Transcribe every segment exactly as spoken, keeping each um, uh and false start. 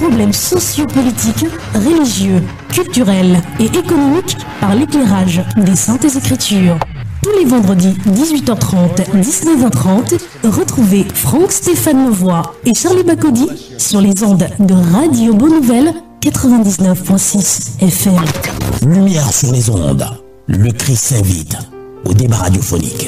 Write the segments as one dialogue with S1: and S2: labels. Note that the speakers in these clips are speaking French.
S1: problèmes sociopolitiques, religieux, culturels et économiques par l'éclairage des Saintes Écritures. Tous les vendredis dix-huit heures trente, dix-neuf heures trente, retrouvez Franck Stéphane Levoix et Charlie Bacody sur les ondes de Radio Bonne Nouvelle quatre-vingt-dix-neuf virgule six F M.
S2: Lumière sur les ondes. Le Christ s'invite au débat radiophonique.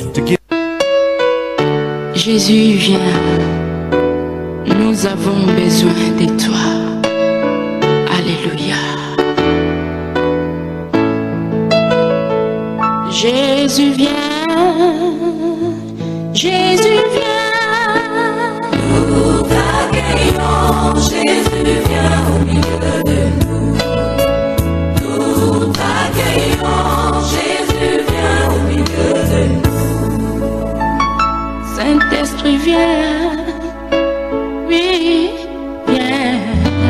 S3: Jésus vient. Nous avons besoin de toi. Alléluia. Jésus vient. Jésus vient.
S4: Nous t'accueillons. Jésus vient au milieu de nous. Nous t'accueillons. Jésus vient au milieu de nous.
S3: Saint-Esprit vient. Oui, viens.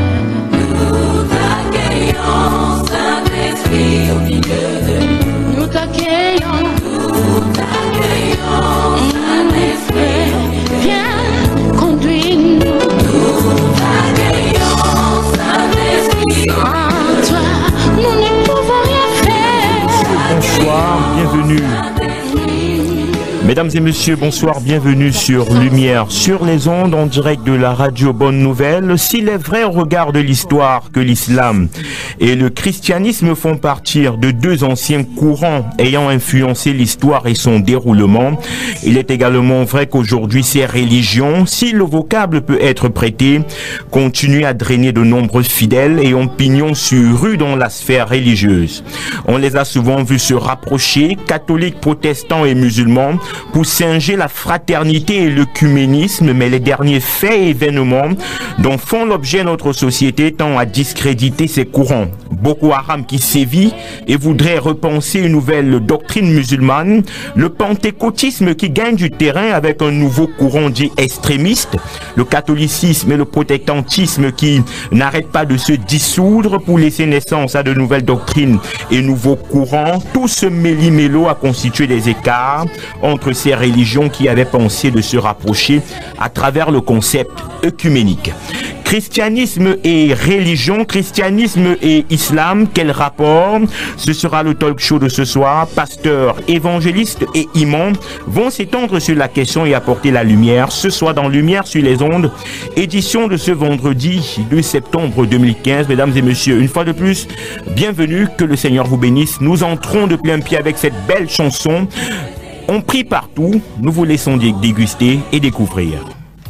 S4: Nous t'accueillons, Saint-Esprit, au milieu de nous.
S3: Nous t'accueillons.
S4: Nous t'accueillons, Saint-Esprit,
S3: Viens, conduis-nous.
S4: nous t'accueillons, Saint-Esprit,
S3: En toi, nous ne pouvons rien faire.
S5: Bonsoir, bienvenue. Mesdames et messieurs, bonsoir, bienvenue sur Lumière sur les ondes en direct de la radio Bonne Nouvelle. S'il est vrai au regard de l'histoire que l'islam et le christianisme font partir de deux anciens courants ayant influencé l'histoire et son déroulement, il est également vrai qu'aujourd'hui ces religions, si le vocable peut être prêté, continuent à drainer de nombreux fidèles et ont pignon sur rue dans la sphère religieuse. On les a souvent vus se rapprocher, catholiques, protestants et musulmans, pour singer la fraternité et l'œcuménisme, mais les derniers faits et événements dont font l'objet notre société tend à discréditer ces courants. Boko Haram qui sévit et voudrait repenser une nouvelle doctrine musulmane, le pentecôtisme qui gagne du terrain avec un nouveau courant dit extrémiste, le catholicisme et le protestantisme qui n'arrêtent pas de se dissoudre pour laisser naissance à de nouvelles doctrines et nouveaux courants. Tout ce méli-mélo a constitué des écarts entre ces religions qui avaient pensé de se rapprocher à travers le concept œcuménique. Christianisme et religion, christianisme et islam, quel rapport? Ce sera le talk show de ce soir. Pasteurs, évangélistes et imams vont s'étendre sur la question et apporter la lumière. Ce soir dans Lumière sur les ondes, édition de ce vendredi deux septembre deux mille quinze. Mesdames et messieurs, une fois de plus, bienvenue, que le Seigneur vous bénisse. Nous entrons de plein pied avec cette belle chanson. On prie partout, nous vous laissons déguster et découvrir.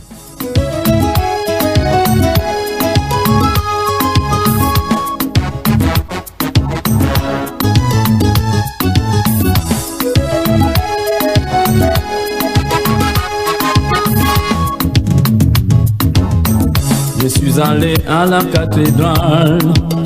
S6: Je suis allé à la cathédrale.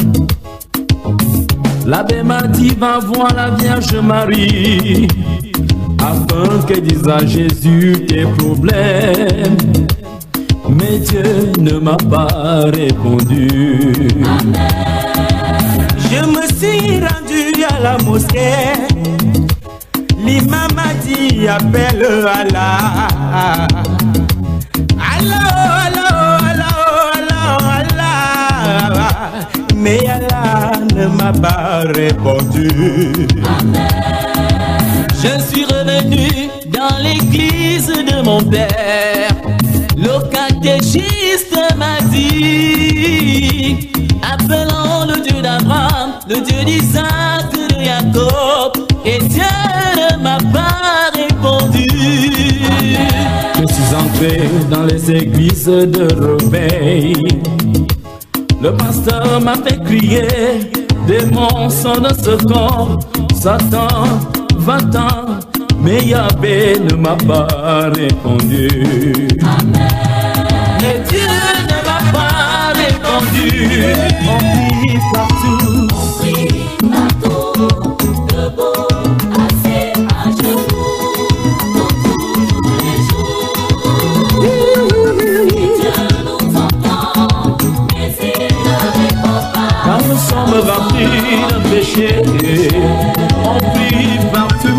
S6: L'abbé m'a dit va voir la Vierge Marie, afin qu'elle dise à Jésus tes problèmes. Mais Dieu ne m'a pas répondu. Amen. Je me suis rendu à la mosquée. L'imam m'a dit appelle Allah. Allah, Allah, Allah, Allah, Allah. Mais Allah ne m'a pas répondu. Amen. Je suis revenu dans l'église de mon père. Le catéchiste m'a dit appelant le Dieu d'Abraham, le Dieu d'Isaac, de Jacob, et Dieu ne m'a pas répondu. Amen. Je suis entré dans les églises de réveil. Le pasteur m'a fait crier, démon sonne ce corps, Satan, va-t'en, mais Yahvé ne m'a pas répondu. Amen. Mais Dieu ne m'a pas répondu. On prie partout, on prie partout, debout, assis à genoux, dans tous les jours. Dieu nous entend, mais il ne répond pas. Car nous sommes remplis de péché, on prie partout.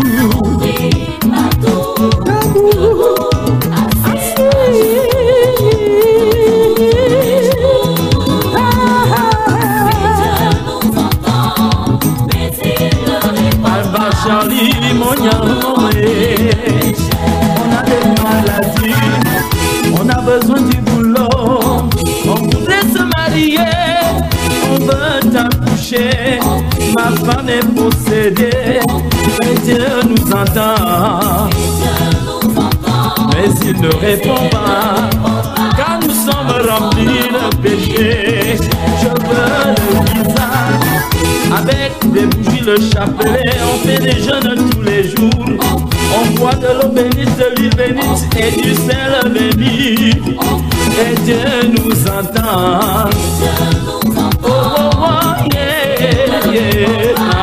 S6: femme est possédée, mais Dieu nous entend. Mais il ne répond pas, car nous sommes remplis de péché. Je veux le visage, avec des bougies, le chapelet. On fait des jeûnes tous les jours. On boit de l'eau bénite, de l'huile bénite et du sel béni. Et Dieu nous entend. Oh, oh, oh, yeah, yeah. Ah.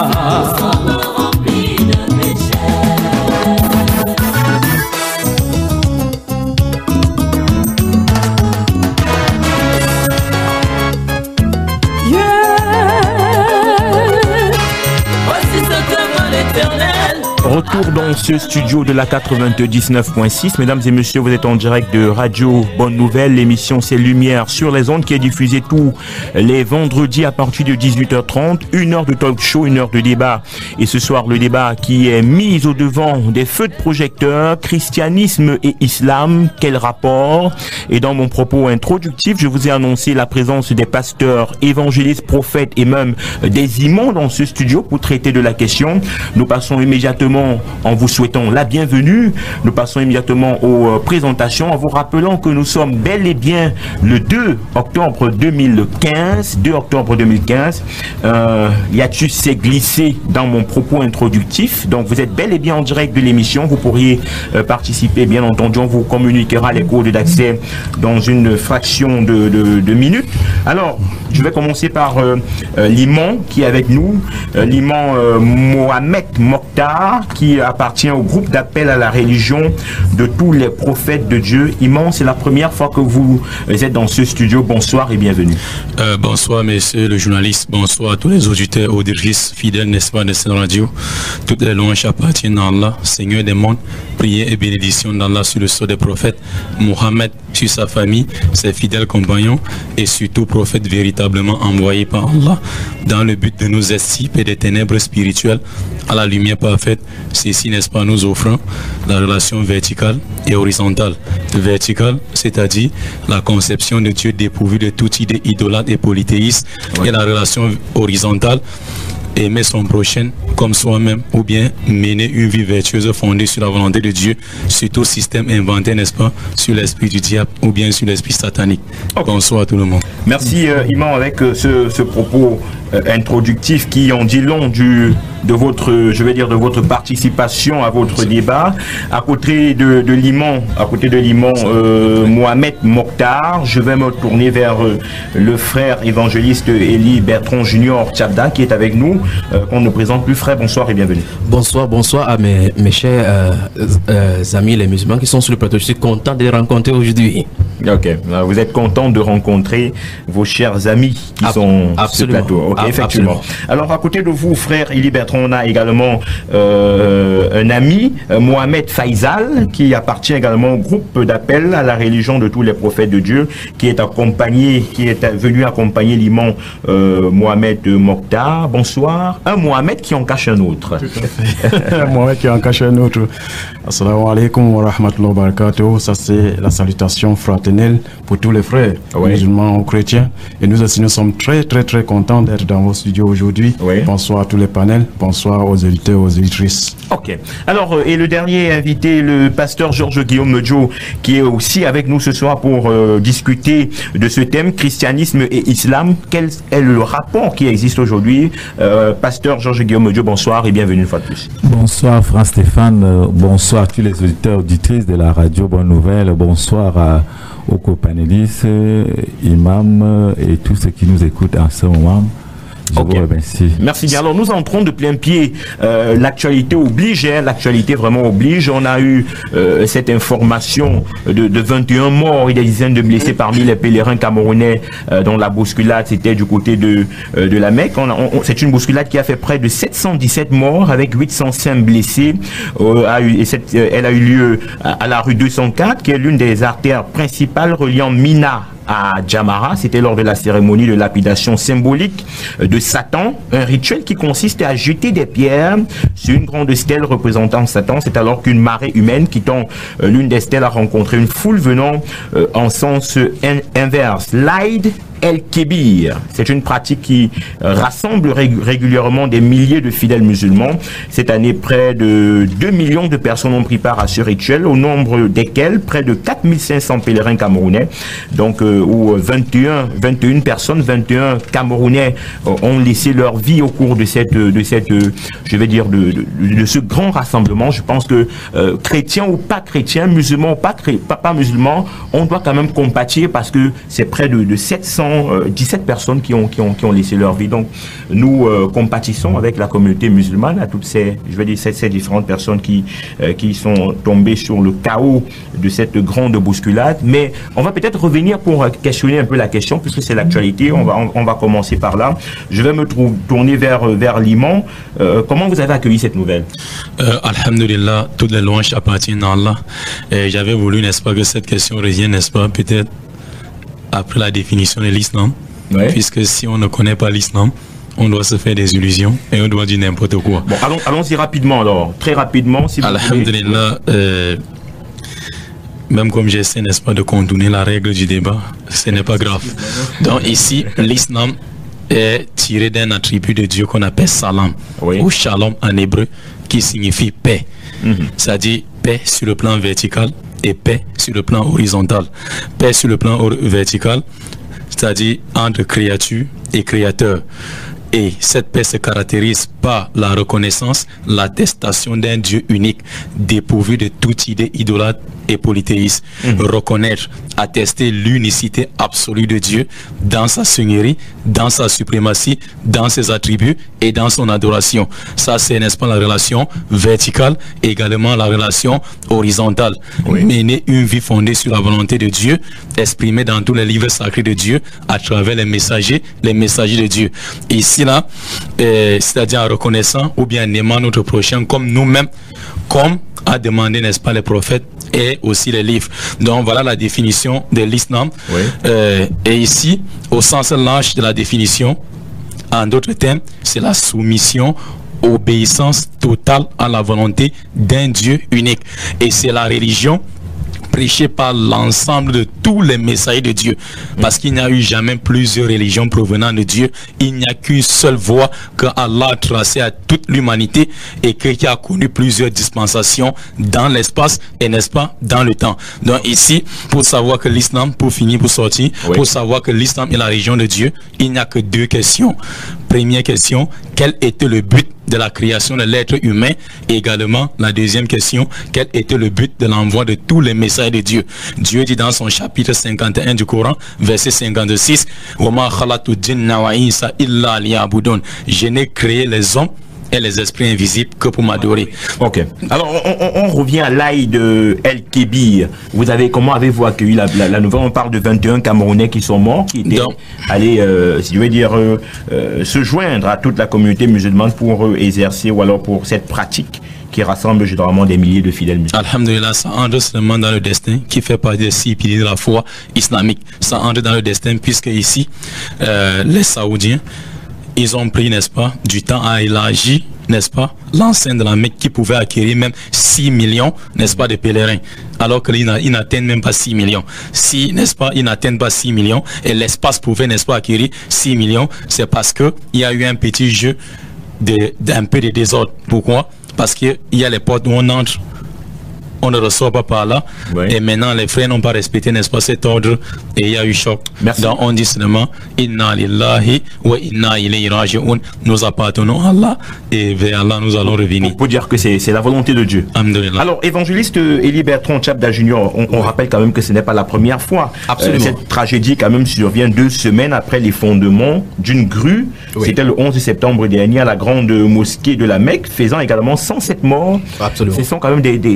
S5: Retour dans ce studio de la quatre-vingt-dix-neuf point six. Mesdames et messieurs, vous êtes en direct de Radio Bonne Nouvelle. L'émission c'est Lumière sur les ondes qui est diffusée tous les vendredis à partir de dix-huit heures trente. Une heure de talk show, une heure de débat. Et ce soir, le débat qui est mis au devant des feux de projecteurs, christianisme et islam, quel rapport? Et dans mon propos introductif, je vous ai annoncé la présence des pasteurs, évangélistes, prophètes et même des imams dans ce studio pour traiter de la question. Nous passons immédiatement, en vous souhaitant la bienvenue, nous passons immédiatement aux euh, présentations en vous rappelant que nous sommes bel et bien le deux octobre deux mille quinze. deux octobre deux mille quinze. Euh, Hiatus s'est glissé dans mon propos introductif, donc vous êtes bel et bien en direct de l'émission. Vous pourriez euh, participer, bien entendu, on vous communiquera les codes d'accès dans une fraction de, de, de minutes. Alors, je vais commencer par euh, euh, l'imam qui est avec nous, euh, l'imam euh, Mohamed Mokhtar, qui appartient au groupe d'appel à la religion de tous les prophètes de Dieu. Imam, c'est la première fois que vous êtes dans ce studio. Bonsoir et bienvenue.
S7: Euh, bonsoir, messieurs le journaliste. Bonsoir à tous les auditeurs, auditrices, fidèles, n'est-ce pas, de cette radio. Toutes les louanges appartiennent à Allah, Seigneur des mondes. Prière et bénédiction d'Allah sur le sceau des prophètes. Mohammed sur sa famille, ses fidèles compagnons et surtout prophète véritablement envoyé par Allah dans le but de nous extirper des ténèbres spirituelles à la lumière parfaite. Ceci, n'est-ce pas, nous offrant la relation verticale et horizontale. Verticale, c'est-à-dire la conception de Dieu dépourvu de toute idée idolâtre et polythéiste, oui. Et la relation horizontale, aimer son prochain comme soi-même, ou bien mener une vie vertueuse fondée sur la volonté de Dieu, sur tout système inventé, n'est-ce pas, sur l'esprit du diable ou bien sur l'esprit satanique. Okay. Bonsoir à tout le monde.
S5: Merci euh, Imam avec euh, ce, ce propos euh, introductif qui en dit long du, de votre, je vais dire, de votre participation à votre Merci. débat. À côté de, de l'imam, à côté de l'imam euh, Mohamed Mokhtar, je vais me tourner vers euh, le frère évangéliste Élie Bertrand Junior Tchabda qui est avec nous. Euh, qu'on ne présente plus. Frère, bonsoir et bienvenue.
S8: Bonsoir, bonsoir à mes, mes chers euh, euh, amis les musulmans qui sont sur le plateau. Je suis content de les rencontrer aujourd'hui.
S5: Ok, vous êtes content de rencontrer vos chers amis qui Ab sont absolument. sur le plateau. Ok, Ab effectivement. Absolument. Alors à côté de vous, frère Élie Bertrand, on a également euh, un ami, euh, Mohamed Faisal, qui appartient également au groupe d'appel à la religion de tous les prophètes de Dieu, qui est accompagné, qui est venu accompagner l'imam euh, Mohamed Mokhtar. Bonsoir. Un Mohamed qui en cache un autre.
S9: Tout à fait. Un Mohamed qui en cache un autre. Assalamu alaikum wa rahmatullahi wa barakatuh. Ça, c'est la salutation fraternelle pour tous les frères oui. musulmans ou chrétiens. Et nous aussi, nous sommes très, très, très contents d'être dans vos studios aujourd'hui. Oui. Bonsoir à tous les panels. Bonsoir aux éditeurs, aux éditrices.
S5: Ok. Alors, et le dernier invité, le pasteur Georges Guillaume Medjo, qui est aussi avec nous ce soir pour euh, discuter de ce thème, christianisme et islam. Quel est le rapport qui existe aujourd'hui? Euh, pasteur Georges Guillaume Medjo, bonsoir et bienvenue une fois de plus.
S10: Bonsoir Franck Stéphane, euh, bonsoir à tous les auditeurs, auditrices de la radio Bonne Nouvelle, bonsoir à, aux copanélistes, euh, imams euh, et tous ceux qui nous écoutent en ce moment.
S5: Okay. Merci. Merci bien. Alors nous entrons de plein pied. Euh, l'actualité oblige, hein, l'actualité vraiment oblige. On a eu euh, cette information de, de vingt et un morts et des dizaines de blessés parmi les pèlerins camerounais euh, dont la bousculade c'était du côté de, euh, de la Mecque. On on, c'est une bousculade qui a fait près de sept cent dix-sept morts avec huit cent cinq blessés. Euh, a eu, et cette, euh, elle a eu lieu à, à la rue deux cent quatre qui est l'une des artères principales reliant Mina à Djamara. C'était lors de la cérémonie de lapidation symbolique de Satan, un rituel qui consiste à jeter des pierres sur une grande stèle représentant Satan. C'est alors qu'une marée humaine quittant euh, l'une des stèles a rencontré une foule venant euh, en sens in inverse. L'Aïd El-Kébir, c'est une pratique qui euh, rassemble rég régulièrement des milliers de fidèles musulmans. Cette année, près de deux millions de personnes ont pris part à ce rituel, au nombre desquels près de quatre mille cinq cents pèlerins camerounais, donc euh, où vingt et un, vingt et une personnes, vingt et un Camerounais euh, ont laissé leur vie au cours de cette, de cette, euh, je vais dire, de, de, de ce grand rassemblement. Je pense que euh, chrétiens ou pas chrétiens, musulmans ou pas, pas, pas musulmans, on doit quand même compatir parce que c'est près de, de sept cents dix-sept personnes qui ont, qui, ont, qui ont laissé leur vie. Donc, nous euh, compatissons avec la communauté musulmane, à toutes ces, je vais dire, ces, ces différentes personnes qui, euh, qui sont tombées sur le chaos de cette grande bousculade. Mais on va peut-être revenir pour questionner un peu la question, puisque c'est l'actualité. On va, on, on va commencer par là. Je vais me tourner vers, vers Liman. Euh, comment vous avez accueilli cette nouvelle?
S7: euh, Alhamdulillah, toutes les louanges appartiennent à Allah. J'avais voulu, n'est-ce pas, que cette question revienne, n'est-ce pas, peut-être après la définition de l'islam, ouais. Puisque si on ne connaît pas l'islam, on doit se faire des illusions et on doit dire n'importe quoi.
S5: Bon, allons, allons-y rapidement alors, très rapidement. Si vous
S7: Alhamdulillah, euh, même comme j'essaie, n'est-ce pas, de contourner la règle du débat, ce n'est pas grave. Donc ici, l'islam est tiré d'un attribut de Dieu qu'on appelle salam, oui. Ou shalom en hébreu, qui signifie paix. Mm-hmm. C'est-à-dire paix sur le plan vertical et paix sur le plan horizontal. Paix sur le plan vertical, c'est-à-dire entre créature et créateur. Et cette paix se caractérise par la reconnaissance, l'attestation d'un Dieu unique, dépourvu de toute idée idolâtre et polythéiste. Mmh. Reconnaître, attester l'unicité absolue de Dieu dans sa seigneurie, dans sa suprématie, dans ses attributs et dans son adoration. Ça, c'est, n'est-ce pas, la relation verticale, également la relation horizontale. Oui. Mener une vie fondée sur la volonté de Dieu, exprimée dans tous les livres sacrés de Dieu, à travers les messagers, les messagers de Dieu. Ici, là, euh, c'est-à-dire en reconnaissant ou bien en aimant notre prochain comme nous-mêmes, comme a demandé, n'est-ce pas, les prophètes et aussi les livres. Donc voilà la définition de l'islam. Oui. Euh, et ici, au sens large de la définition, en d'autres termes, c'est la soumission, obéissance totale à la volonté d'un Dieu unique. Et c'est la religion prêché par l'ensemble de tous les messagers de Dieu, parce qu'il n'y a eu jamais plusieurs religions provenant de Dieu. Il n'y a qu'une seule voie que Allah a tracée à toute l'humanité et qui a connu plusieurs dispensations dans l'espace et, n'est-ce pas, dans le temps. Donc ici, pour savoir que l'islam, pour finir, pour sortir, oui. Pour savoir que l'islam est la religion de Dieu, il n'y a que deux questions. Première question, quel était le but de la création de l'être humain? Et également, la deuxième question, quel était le but de l'envoi de tous les messages de Dieu? Dieu dit dans son chapitre cinquante et un du Coran, verset cinquante-six, je n'ai créé les hommes et les esprits invisibles que pour m'adorer.
S5: Ok. Alors, on, on, on revient à l'Aïd El-Kébir. Vous avez, comment avez-vous accueilli la, la, la nouvelle? On parle de vingt et un Camerounais qui sont morts, qui étaient Donc, allés, euh, je veux dire, euh, euh, se joindre à toute la communauté musulmane pour euh, exercer ou alors pour cette pratique qui rassemble généralement des milliers de fidèles musulmans.
S7: Alhamdulillah, ça entre seulement dans le destin qui fait partie des six piliers de la foi islamique. Ça entre dans le destin puisque ici, euh, les Saoudiens, ils ont pris, n'est-ce pas, du temps à élargir, n'est-ce pas, l'enceinte de la Mecque qui pouvait acquérir même six millions, n'est-ce pas, de pèlerins. Alors qu'ils n'atteignent même pas six millions. Si, n'est-ce pas, ils n'atteignent pas six millions et l'espace pouvait, n'est-ce pas, acquérir six millions, c'est parce qu'il y a eu un petit jeu d'un peu de désordre. Pourquoi? Parce qu'il y a les portes où on entre, on ne ressort pas par là. Oui. Et maintenant, les frères n'ont pas respecté, n'est-ce pas, cet ordre. Et il y a eu choc. Merci. Donc, on dit seulement, Inna lillahi wa inna ilayhi raji'un. Nous appartenons à Allah et vers Allah, nous allons revenir.
S5: Pour, pour dire que c'est la volonté de Dieu. Alors, évangéliste Élie Bertrand Tchabda Junior, on, on rappelle quand même que ce n'est pas la première fois. Absolument. Euh, cette tragédie, quand même, survient deux semaines après l'effondrement d'une grue. Oui. C'était le onze septembre dernier à la grande mosquée de la Mecque, faisant également cent sept morts. Absolument. Ce sont quand même des. des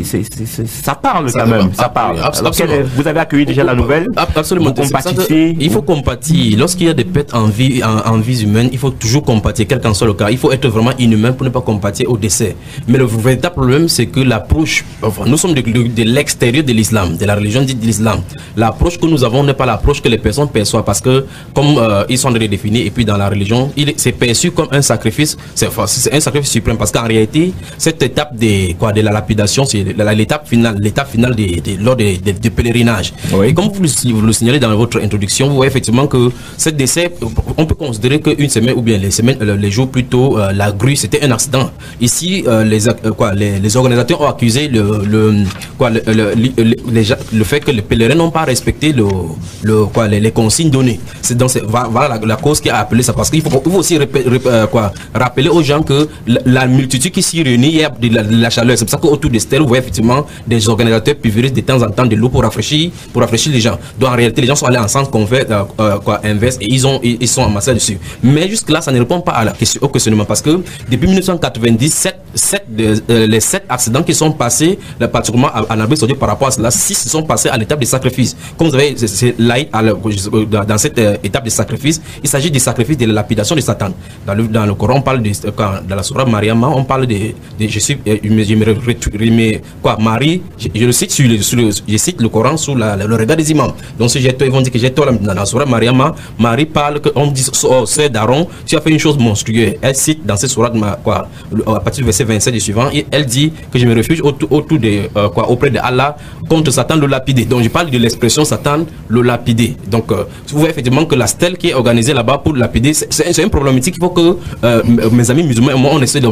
S5: ça parle quand même, ça parle. Alors, quelle, vous avez accueilli déjà la nouvelle?
S8: Absolument. Il faut compatir. Lorsqu'il y a des pertes en vie, en, en vie humaine, il faut toujours compatir, quel qu'en soit le cas. Il faut être vraiment inhumain pour ne pas compatir au décès. Mais le véritable problème, c'est que l'approche, enfin, nous sommes de, de, de l'extérieur de l'islam, de la religion dite de l'islam. L'approche que nous avons n'est pas l'approche que les personnes perçoivent, parce que comme euh, ils sont définis, et puis dans la religion, il c'est perçu comme un sacrifice, c'est enfin, un sacrifice suprême, parce qu'en réalité, cette étape de, quoi, de la lapidation, c'est l'étape finale, l'étape finale de, de, lors des de, de pèlerinage. Oui. Et comme vous le, vous le signalez dans votre introduction, vous voyez effectivement que cette décès, on peut considérer qu'une semaine ou bien les semaines, les jours plus tôt, euh, la grue, c'était un accident. Ici, euh, les, euh, quoi, les, les organisateurs ont accusé le, le, quoi, le, le, le, le, les, le fait que les pèlerins n'ont pas respecté le, le, quoi, les, les consignes données. C'est donc voilà la, la cause qui a appelé ça, parce qu'il faut, il faut aussi répé, répé, euh, quoi, rappeler aux gens que la, la multitude qui s'y réunit, il y a de la, de la chaleur. C'est pour ça qu'autour des stèles, vous voyez effectivement des organisateurs pulvérisent de temps en temps de l'eau pour rafraîchir, pour rafraîchir les gens. Donc en réalité, les gens sont allés en sens convers, euh, euh, quoi, inverse, et ils, ont, ils, ils sont amassés dessus. Mais jusque-là, ça ne répond pas à la question, au questionnement, parce que depuis mille neuf cent quatre-vingt-dix, sept, sept, euh, les sept accidents qui sont passés, là, particulièrement en Arabie Saoudite par rapport à cela, six sont passés à l'étape des sacrifices. Comme vous savez, c'est là, dans, dans cette euh, étape de sacrifice, il s'agit des sacrifices de la lapidation de Satan. Dans le, dans le Coran, on parle de, quand, dans la Sourate Mariama, on parle de, de je suis, je me, je me, quoi, Marie, je, je le cite sur le, sur le, je cite le Coran sous la, le regard des imams. Donc si j'ai tort, ils vont dire que j'ai tort dans la Sourate Mariama, Marie parle que on dit, oh, sœur d'Aaron, tu as fait une chose monstrueuse. Elle cite dans cette Sourate, quoi, à partir du verset vingt-sept et suivant, et elle dit que je me refuge autour, autour de, euh, quoi, auprès de Allah contre Satan le lapidé. Donc je parle de l'expression Satan le lapidé. Donc euh, vous voyez effectivement que la stèle qui est organisée là-bas pour lapider, c'est un problématique. Il faut que euh, mes amis musulmans et moi on essaie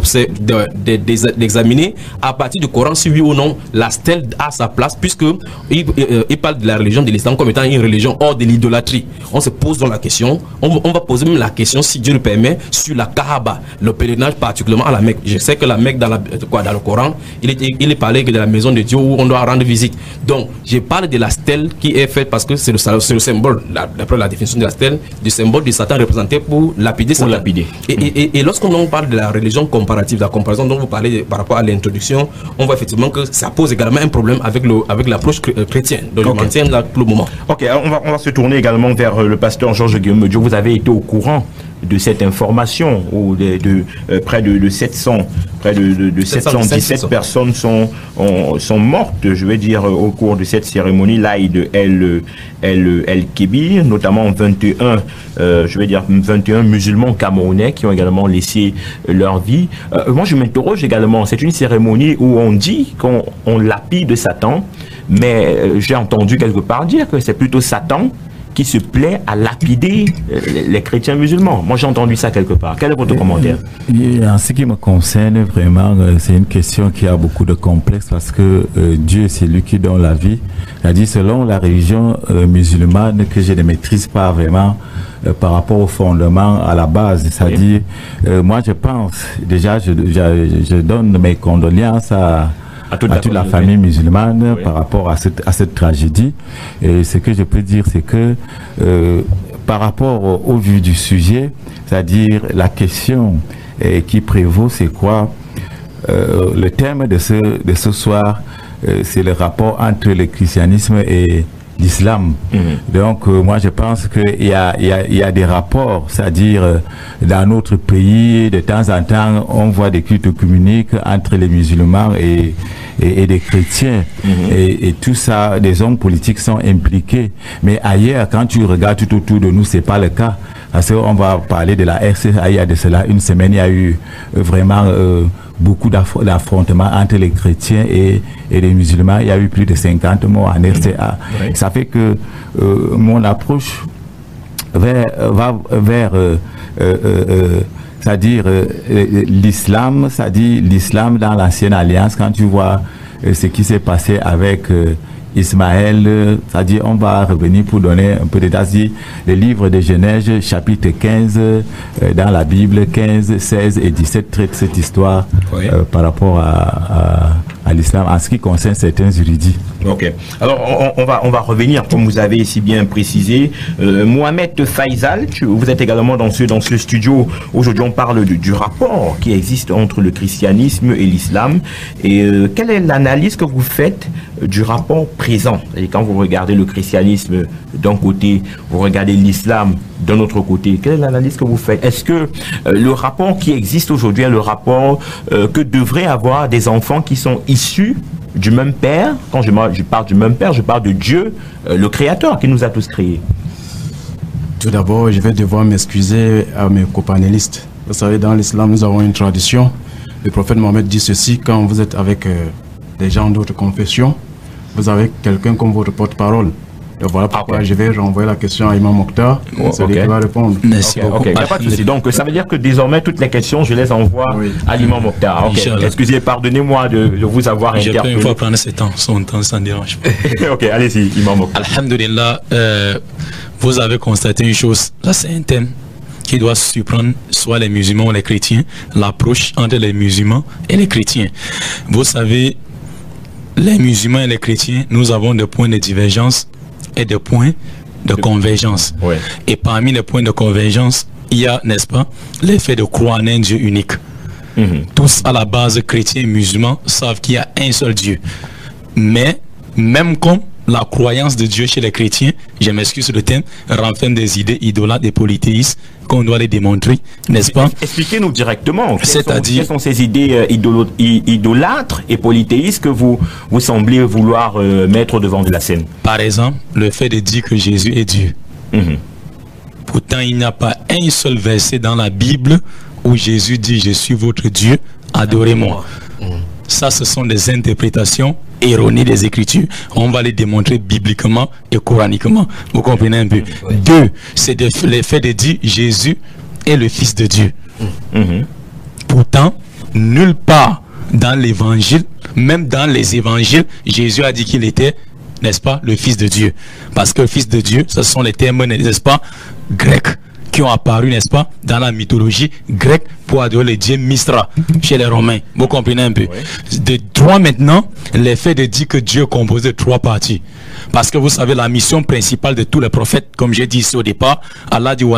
S8: d'examiner à partir du Coran si oui ou non la stèle a sa place, puisque il, euh, il parle de la religion de l'islam comme étant une religion hors de l'idolâtrie. On se pose donc la question, on, on va poser même la question, si Dieu le permet, sur la Kaaba, le pèlerinage particulièrement à la Mecque. Je sais que la Mecque dans, la, quoi, dans le Coran, il est, il est parlé que de la maison de Dieu où on doit rendre visite. Donc je parle de la stèle qui est faite parce que c'est le, le symbole, d'après la définition de la stèle, du symbole de Satan représenté pour lapider Satan. Lapider. Et, et, et, et lorsqu'on parle de la religion comparative, la comparaison dont vous parlez par rapport à l'introduction, on voit effectivement que ça pose également un problème avec le avec l'approche chrétienne. Donc okay. Je maintiens là pour le moment.
S5: Ok, on va, on va se tourner également vers le pasteur Georges Guillaume Diop. Vous avez été au courant de cette information où de, de, euh, près de, de sept cents, près de, de, de sept cent dix-sept personnes sont, ont, sont mortes, je vais dire, au cours de cette cérémonie l'Aïd El, El, El Kébir, notamment vingt et un, euh, je vais dire vingt et un musulmans camerounais qui ont également laissé leur vie. Euh, moi, je m'interroge également. C'est une cérémonie où on dit qu'on on lapide Satan, mais euh, j'ai entendu quelque part dire que c'est plutôt Satan qui se plaît à lapider les chrétiens musulmans. Moi, j'ai entendu ça quelque part. Quel est votre commentaire?
S10: Et en ce qui me concerne, vraiment, c'est une question qui a beaucoup de complexe parce que euh, Dieu, c'est lui qui donne la vie. Il a dit, selon la religion euh, musulmane, que je ne maîtrise pas vraiment euh, par rapport au fondement, à la base. C'est-à-dire, euh, moi, je pense, déjà, je, je, je donne mes condoléances à à toute, à toute la, la famille musulmane oui. par rapport à cette, à cette tragédie. Et ce que je peux dire, c'est que euh, par rapport au, au vu du sujet, c'est-à-dire la question euh, qui prévaut, c'est quoi? euh, Le thème de ce, de ce soir, euh, c'est le rapport entre le christianisme et l'islam. Mm-hmm. Donc euh, moi je pense qu'il y a, y, a, y a des rapports, c'est-à-dire euh, dans notre pays, de temps en temps, on voit des cultes communiques entre les musulmans et, et, et des chrétiens. Mm-hmm. et, et tout ça, des hommes politiques sont impliqués. Mais ailleurs, quand tu regardes tout autour de nous, c'est pas le cas. Parce qu'on va parler de la R C A, il y a de cela une semaine, il y a eu euh, vraiment euh, beaucoup d'affrontements entre les chrétiens et, et les musulmans. Il y a eu plus de cinquante morts en R C A. Oui. Ça fait que euh, mon approche vers, va vers euh, euh, euh, c'est-à-dire euh, l'islam, c'est-à-dire l'islam dans l'ancienne alliance. Quand tu vois euh, ce qui s'est passé avec euh, Ismaël, c'est-à-dire on va revenir pour donner un peu de dates. Le livre de Genèse, chapitre quinze, euh, dans la Bible, quinze, seize et dix-sept traite cette histoire oui. euh, par rapport à, à, à l'islam en ce qui concerne certains érudits.
S5: Ok. Alors on, on va on va revenir comme vous avez si bien précisé. Euh, Mohamed Faisal, tu, vous êtes également dans ce dans ce studio. Aujourd'hui on parle du, du rapport qui existe entre le christianisme et l'islam. Et euh, quelle est l'analyse que vous faites du rapport présent? Et quand vous regardez le christianisme d'un côté, vous regardez l'islam d'un autre côté, quelle est l'analyse que vous faites? Est-ce que euh, le rapport qui existe aujourd'hui est le rapport euh, que devraient avoir des enfants qui sont issus du même Père? Quand je, je parle du même Père, je parle de Dieu, euh, le Créateur qui nous a tous créés.
S9: Tout d'abord, je vais devoir m'excuser à mes copanélistes. Vous savez, dans l'islam, nous avons une tradition. Le prophète Mohammed dit ceci: quand vous êtes avec euh, des gens d'autres confessions, vous avez quelqu'un comme votre porte-parole. Donc voilà pourquoi okay. je vais renvoyer la question à Imam Mokhtar.
S5: Oh,
S9: c'est
S5: okay.
S9: lui qui va répondre.
S5: Merci okay, beaucoup. Okay. Pas de souci. Donc ça veut dire que désormais toutes les questions, je les envoie oui. à l'Imam Mokhtar. Okay. Excusez, pardonnez-moi de, de vous avoir interpellé.
S7: Je peux une fois prendre ce temps, son temps, ça ne dérange pas.
S5: Ok, allez-y, Imam Mokhtar.
S7: Alhamdulillah, euh, vous avez constaté une chose. Là, c'est un thème qui doit surprendre soit les musulmans ou les chrétiens, l'approche entre les musulmans et les chrétiens. Vous savez, les musulmans et les chrétiens, nous avons des points de divergence et des points de convergence.
S5: Ouais.
S7: Et parmi les points de convergence, il y a, n'est-ce pas, l'effet de croire en un Dieu unique. Mm-hmm. Tous à la base, chrétiens et musulmans, savent qu'il y a un seul Dieu. Mais, même comme la croyance de Dieu chez les chrétiens, je m'excuse sur le thème, renferme des idées idolâtres et polythéistes qu'on doit les démontrer, n'est-ce pas?
S5: Expliquez-nous directement.
S7: C'est-à-dire,
S5: quelles sont ces idées euh, idolâtres et polythéistes que vous, vous semblez vouloir euh, mettre devant de la scène?
S7: Par exemple, le fait de dire que Jésus est Dieu. Mm-hmm. Pourtant, il n'y a pas un seul verset dans la Bible où Jésus dit: je suis votre Dieu, adorez-moi. Mm-hmm. Ça, ce sont des interprétations erronées des Écritures. On va les démontrer bibliquement et coraniquement. Vous comprenez un peu? Oui. Deux, c'est le fait de dire Jésus est le Fils de Dieu. Mm-hmm. Pourtant, nulle part dans l'Évangile, même dans les Évangiles, Jésus a dit qu'il était, n'est-ce pas, le Fils de Dieu. Parce que le Fils de Dieu, ce sont les termes, n'est-ce pas, grecs, qui ont apparu, n'est-ce pas, dans la mythologie grecque pour adorer le dieu Mistra chez les Romains. Vous comprenez un peu? Oui. De droit maintenant, l'effet de dire que Dieu est composé de trois parties. Parce que vous savez, la mission principale de tous les prophètes, comme j'ai dit ici au départ, Allah dit: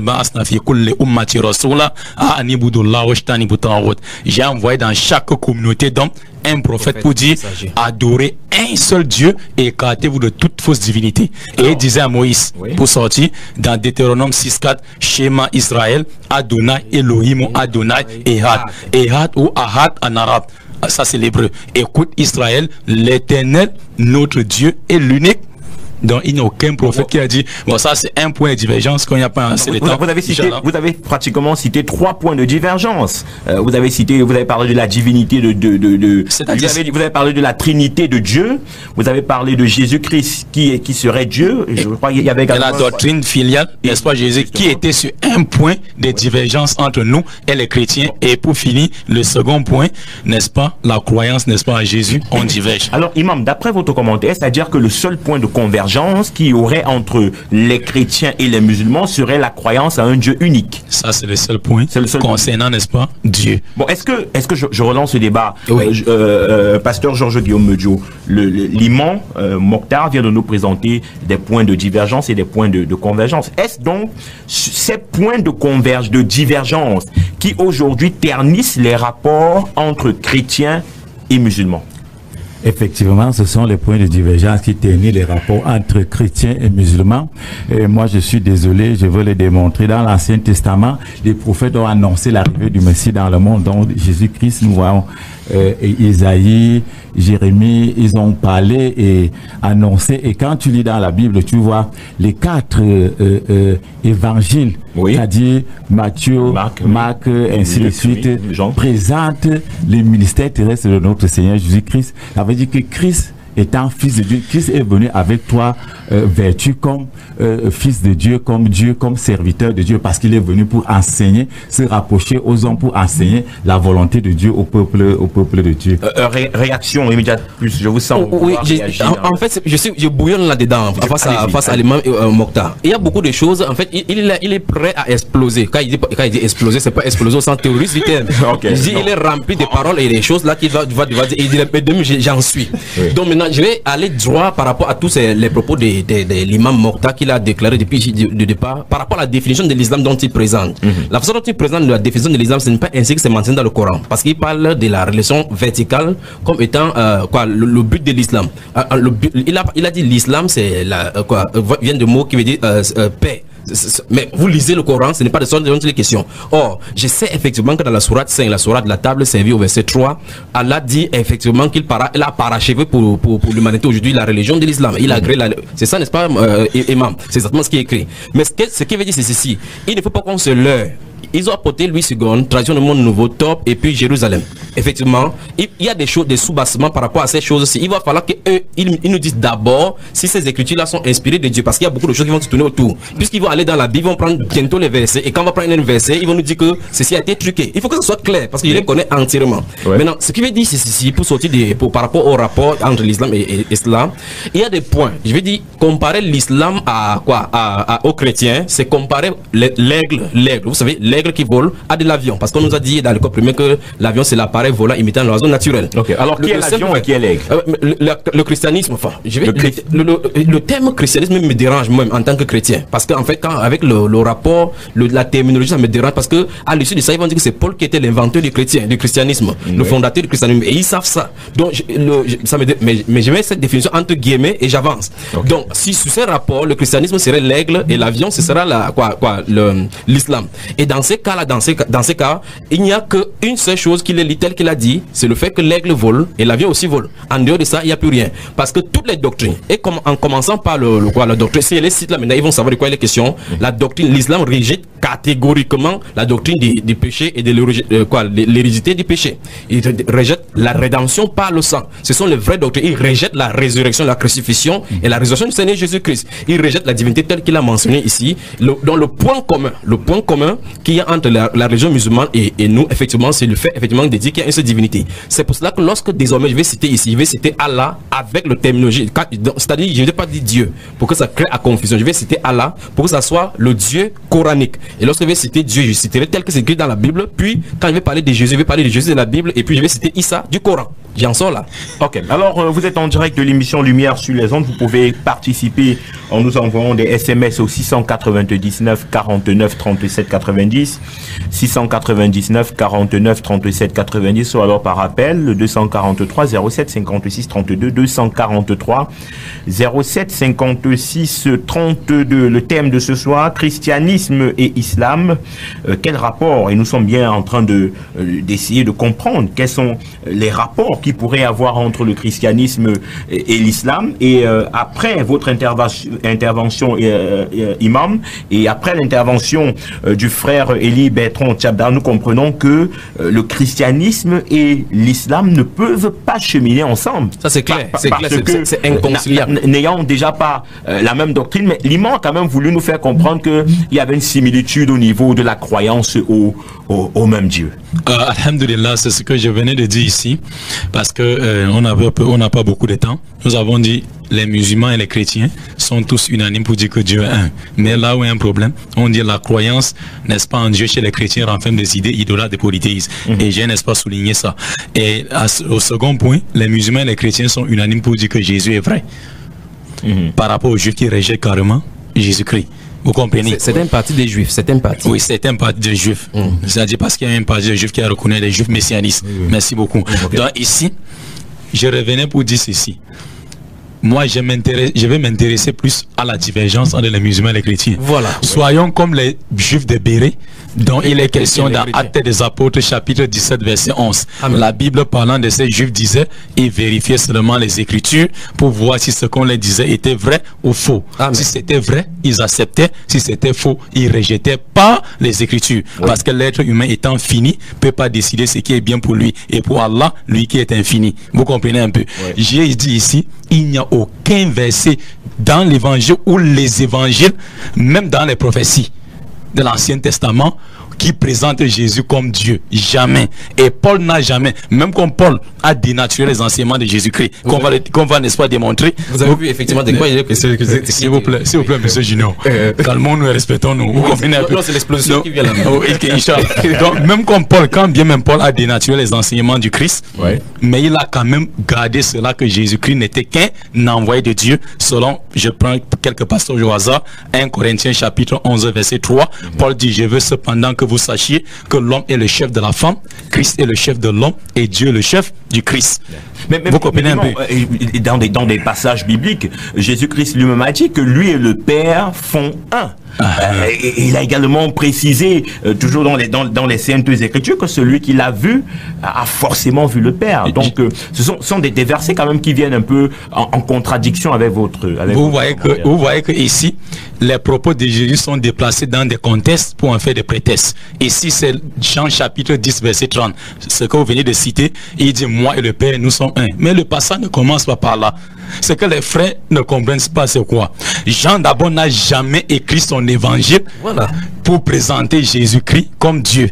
S7: j'ai envoyé dans chaque communauté d'hommes un prophète pour dire: adorez un seul Dieu et écartez-vous de toute fausse divinité. Et il disait à Moïse, oui, pour sortir dans Deutéronome six quatre, Shema Israël, Adonai Elohim, Adonai Ehad. Ehad ou Ahad en arabe. Ça c'est l'hébreu. Écoute Israël, l'Éternel, notre Dieu est l'unique. Donc il n'y a aucun prophète qui a dit bon, ça c'est un point de divergence quand il n'y a pas assez de temps.
S5: Vous avez cité, vous avez pratiquement cité trois points de divergence. Euh, vous avez cité, vous avez parlé de la divinité de, de, de, de vous, avez, vous avez parlé de la Trinité de Dieu. Vous avez parlé de Jésus-Christ qui qui serait Dieu. Je crois qu'il y avait
S7: également la doctrine filiale, n'est-ce pas, Jésus, qui était sur un point de divergence entre nous et les chrétiens. Et pour finir, le second point, n'est-ce pas, la croyance, n'est-ce pas, à Jésus, on diverge.
S5: Alors, Imam, d'après votre commentaire, c'est-à-dire que le seul point de convergence qu'il y aurait entre les chrétiens et les musulmans serait la croyance à un Dieu unique.
S7: Ça, c'est le seul point le seul concernant, n'est-ce pas, Dieu.
S5: Bon, est-ce que, est-ce que je, je relance le débat?
S7: Oui.
S5: euh, euh, Pasteur Georges Guillaume Medio, l'imam euh, Mokhtar vient de nous présenter des points de divergence et des points de, de convergence. Est-ce donc ces points de convergence, de divergence qui aujourd'hui ternissent les rapports entre chrétiens et musulmans?
S10: Effectivement, ce sont les points de divergence qui ternissent les rapports entre chrétiens et musulmans. Et moi, je suis désolé, je veux les démontrer. Dans l'Ancien Testament, les prophètes ont annoncé l'arrivée du Messie dans le monde. Donc, Jésus-Christ, nous voyons euh, Isaïe, Jérémie, ils ont parlé et annoncé. Et quand tu lis dans la Bible, tu vois les quatre euh, euh, évangiles, oui, c'est-à-dire Matthieu, Marc, Marc oui, ainsi de suite, oui, présentent les ministères terrestres de notre Seigneur Jésus-Christ. Ça veut dire que Christ, étant fils de Dieu, Christ est venu avec toi euh, vertu comme euh, fils de Dieu, comme Dieu, comme serviteur de Dieu, parce qu'il est venu pour enseigner, se rapprocher aux hommes, pour enseigner la volonté de Dieu au peuple, au peuple de Dieu.
S5: Euh, ré réaction immédiate, plus je vous sens.
S8: Oh, oui, réagir, en, hein. en fait, je, suis, je bouillonne là-dedans face à, face à l'imam euh, Mokhtar. Il y a beaucoup de choses, en fait, il, il, est, il est prêt à exploser. Quand il dit, quand il dit exploser, c'est pas exploser au sens terroriste du terme. Okay, il dit, il est rempli de paroles et des choses là qu'il va, va, va dire. Il dit, j'en suis. Oui. Donc maintenant, Maintenant, je vais aller droit par rapport à tous ces, les propos de, de, de l'imam Morta qu'il a déclaré depuis le départ, par rapport à la définition de l'islam dont il présente. Mm-hmm. La façon dont il présente la définition de l'islam, ce n'est pas ainsi que c'est mentionné dans le Coran, parce qu'il parle de la relation verticale comme étant euh, quoi, le, le but de l'islam. Euh, le but, il, a, il a dit l'islam, c'est la euh, quoi, vient de mots qui veut dire euh, euh, paix. Mais vous lisez le Coran, ce n'est pas de ça dont il est question. Or, je sais effectivement que dans la sourate cinq, la sourate de la table servie au verset trois, Allah dit effectivement qu'il para, il a parachevé pour, pour, pour l'humanité aujourd'hui la religion de l'islam. Il a créé la... C'est ça, n'est-ce pas, euh, imam? C'est exactement ce qui est écrit. Mais ce qu'il ce qui veut dire, c'est ceci. Il ne faut pas qu'on se leurre. Ils ont apporté Louis seconde, tradition du monde nouveau, top, et puis Jérusalem. Effectivement, il y a des choses, des sous-bassements par rapport à ces choses-ci. Il va falloir qu'eux, ils, ils nous disent d'abord si ces écritures-là sont inspirées de Dieu, parce qu'il y a beaucoup de choses qui vont se tourner autour. Puisqu'ils vont aller dans la Bible, ils vont prendre bientôt les versets, et quand on va prendre un verset, ils vont nous dire que ceci a été truqué. Il faut que ce soit clair, parce que je les connais entièrement. Ouais. Maintenant, ce qui veut dire, c'est ceci, pour sortir des, pour, par rapport au rapport entre l'islam et l'islam, il y a des points. Je veux dire, comparer l'islam à quoi, à, à, aux chrétiens, c'est comparer l'aigle, l'aigle, vous savez, l'aigle qui vole à de l'avion, parce qu'on nous a dit dans le code premier que l'avion c'est l'appareil volant imitant l'oiseau naturel.
S5: Okay. Alors qui est l'avion et qui est l'aigle?
S8: euh, le, le, le christianisme, enfin, je vais, le, Christ... le, le, le terme christianisme me dérange moi en tant que chrétien, parce qu'en fait quand avec le, le rapport, le, la terminologie ça me dérange, parce que à l'issue de ça ils vont dire que c'est Paul qui était l'inventeur du chrétien, du christianisme, oui. le fondateur du christianisme, et ils savent ça. Donc je, le, je, ça me dé... mais, mais je mets cette définition entre guillemets et j'avance. Okay. Donc si sous ce rapport le christianisme serait l'aigle et l'avion ce sera la quoi quoi l'islam. Et dans ces cas là, dans ces dans ces cas, il n'y a qu'une seule chose qu'il est tel qu'il a dit, c'est le fait que l'aigle vole et l'avion aussi vole. En dehors de ça, il n'y a plus rien. Parce que toutes les doctrines, et comme, en commençant par le, le quoi, la doctrine, si les sites là maintenant, ils vont savoir de quoi il est question. La doctrine, l'islam rejette catégoriquement la doctrine du, du péché et de l'hérédité du péché. Il rejette la rédemption par le sang. Ce sont les vraies doctrines. Il rejette la résurrection, la crucifixion et la résurrection du Seigneur Jésus-Christ. Il rejette la divinité telle qu'il a mentionné ici. Le, dans le point commun, le point commun qu'il y a entre la, la religion musulmane et, et nous, effectivement, c'est le fait effectivement de dire qu'il y a une seule divinité. C'est pour cela que lorsque désormais je vais citer ici, je vais citer Allah avec le terminologie, c'est-à-dire je ne vais pas dire Dieu pour que ça crée à confusion. Je vais citer Allah pour que ça soit le Dieu coranique. Et lorsque je vais citer Dieu, je citerai tel que c'est écrit dans la Bible. Puis quand je vais parler de Jésus, je vais parler de Jésus de la Bible. Et puis je vais citer Issa du Coran. J'en sors là.
S5: Ok. Alors euh, vous êtes en direct de l'émission Lumière sur les ondes. Vous pouvez participer en nous envoyant des S M S au six cent quatre-vingt-dix-neuf quarante-neuf trente-sept quatre-vingt-dix, six cent quatre-vingt-dix-neuf quarante-neuf trente-sept quatre-vingt-dix, ou alors par appel le deux cent quarante-trois zéro sept cinquante-six trente-deux, deux cent quarante-trois zéro sept cinquante-six trente-deux. Le thème de ce soir, christianisme et islam. Euh, quel rapport? Et nous sommes bien en train de euh, d'essayer de comprendre quels sont les rapports qu'il pourrait y avoir entre le christianisme et, et l'islam. Et euh, après votre intervention, intervention euh, euh, imam, et après l'intervention euh, du frère Élie Bertrand Tchabda, nous comprenons que euh, le christianisme et l'islam ne peuvent pas cheminer ensemble.
S8: Ça c'est clair,
S5: Par,
S8: c'est
S5: parce
S8: clair,
S5: que
S8: c'est inconciliable.
S5: N'ayant déjà pas euh, la même doctrine, mais l'imam a quand même voulu nous faire comprendre qu'il y avait une similitude au niveau de la croyance au, au, au même Dieu.
S7: Euh, Alhamdulillah, c'est ce que je venais de dire ici, parce que euh, on n'a on n'a pas beaucoup de temps. Nous avons dit les musulmans et les chrétiens sont tous unanimes pour dire que Dieu est un. Mais là où il y a un problème, on dit la croyance, n'est-ce pas, en Dieu chez les chrétiens renferme des idées idolâtres de polythéisme. Mm-hmm. Et j'ai, n'est-ce pas, souligné ça. Et à, au second point, les musulmans et les chrétiens sont unanimes pour dire que Jésus est vrai. Mm-hmm. Par rapport aux juifs qui rejettent carrément Jésus-Christ. Vous comprenez?
S8: C'est un parti des juifs, c'est un parti.
S7: Oui, c'est un parti des juifs. Mm. C'est-à-dire parce qu'il y a un parti des juifs qui a reconnu les juifs messianistes. Oui, oui. Merci beaucoup. Okay. Donc ici, je revenais pour dire ceci. Moi, je, je vais m'intéresser plus à la divergence entre les musulmans et les chrétiens.
S8: Voilà.
S7: Soyons oui. comme les juifs de Béré, dont il est question dans Actes des Apôtres, chapitre dix-sept, verset onze. Amen. La Bible parlant de ces juifs disait, ils vérifiaient seulement les Écritures pour voir si ce qu'on leur disait était vrai ou faux. Amen. Si c'était vrai, ils acceptaient. Si c'était faux, ils rejetaient pas les Écritures. Oui. Parce que l'être humain étant fini, ne peut pas décider ce qui est bien pour lui. Et pour Allah, lui qui est infini. Vous comprenez un peu? Oui. J'ai dit ici, il n'y a aucun verset dans l'évangile ou les évangiles, même dans les prophéties, de l'Ancien Testament qui présente Jésus comme Dieu. Jamais. Et Paul n'a jamais, même comme Paul a dénaturé les enseignements de Jésus-Christ, qu'on va, qu'on va n'est-ce pas démontrer.
S8: Vous avez vu effectivement de quoi il est question.
S7: S'il vous plaît, s'il vous plaît, monsieur Junior, calmons-nous et respectons-nous. Vous comprenez un peu.
S8: Non, c'est l'explosion qui vient là.
S7: Donc, même comme Paul, quand bien même Paul a dénaturé les enseignements du Christ,
S5: ouais.
S7: mais il a quand même gardé cela que Jésus-Christ n'était qu'un envoyé de Dieu, selon, je prends quelques passages au hasard, un Corinthiens chapitre onze, verset trois, mm-hmm. Paul dit, je veux cependant que vous sachiez que l'homme est le chef de la femme, Christ est le chef de l'homme et Dieu le chef du Christ.
S5: Mais, mais,
S7: vous comprenez un peu.
S5: Dans des, dans des passages bibliques, Jésus-Christ lui-même a dit que lui et le Père font un. Ah, euh, et, il a également précisé, euh, toujours dans les, dans, dans les Saintes Écritures, que celui qui l'a vu a forcément vu le Père. Donc, euh, ce sont, sont des, des versets quand même qui viennent un peu en, en contradiction avec votre... Avec
S7: vous,
S5: votre
S7: voyez que, vous voyez que ici, les propos de Jésus sont déplacés dans des contextes pour en faire des prétextes. Ici, c'est Jean chapitre dix, verset trente. Ce que vous venez de citer, il dit, moi et le Père, nous sommes un. Mais le passage ne commence pas par là. Ce que les frères ne comprennent pas, c'est quoi? Jean d'abord n'a jamais écrit son évangile voilà. pour présenter Jésus-Christ comme Dieu.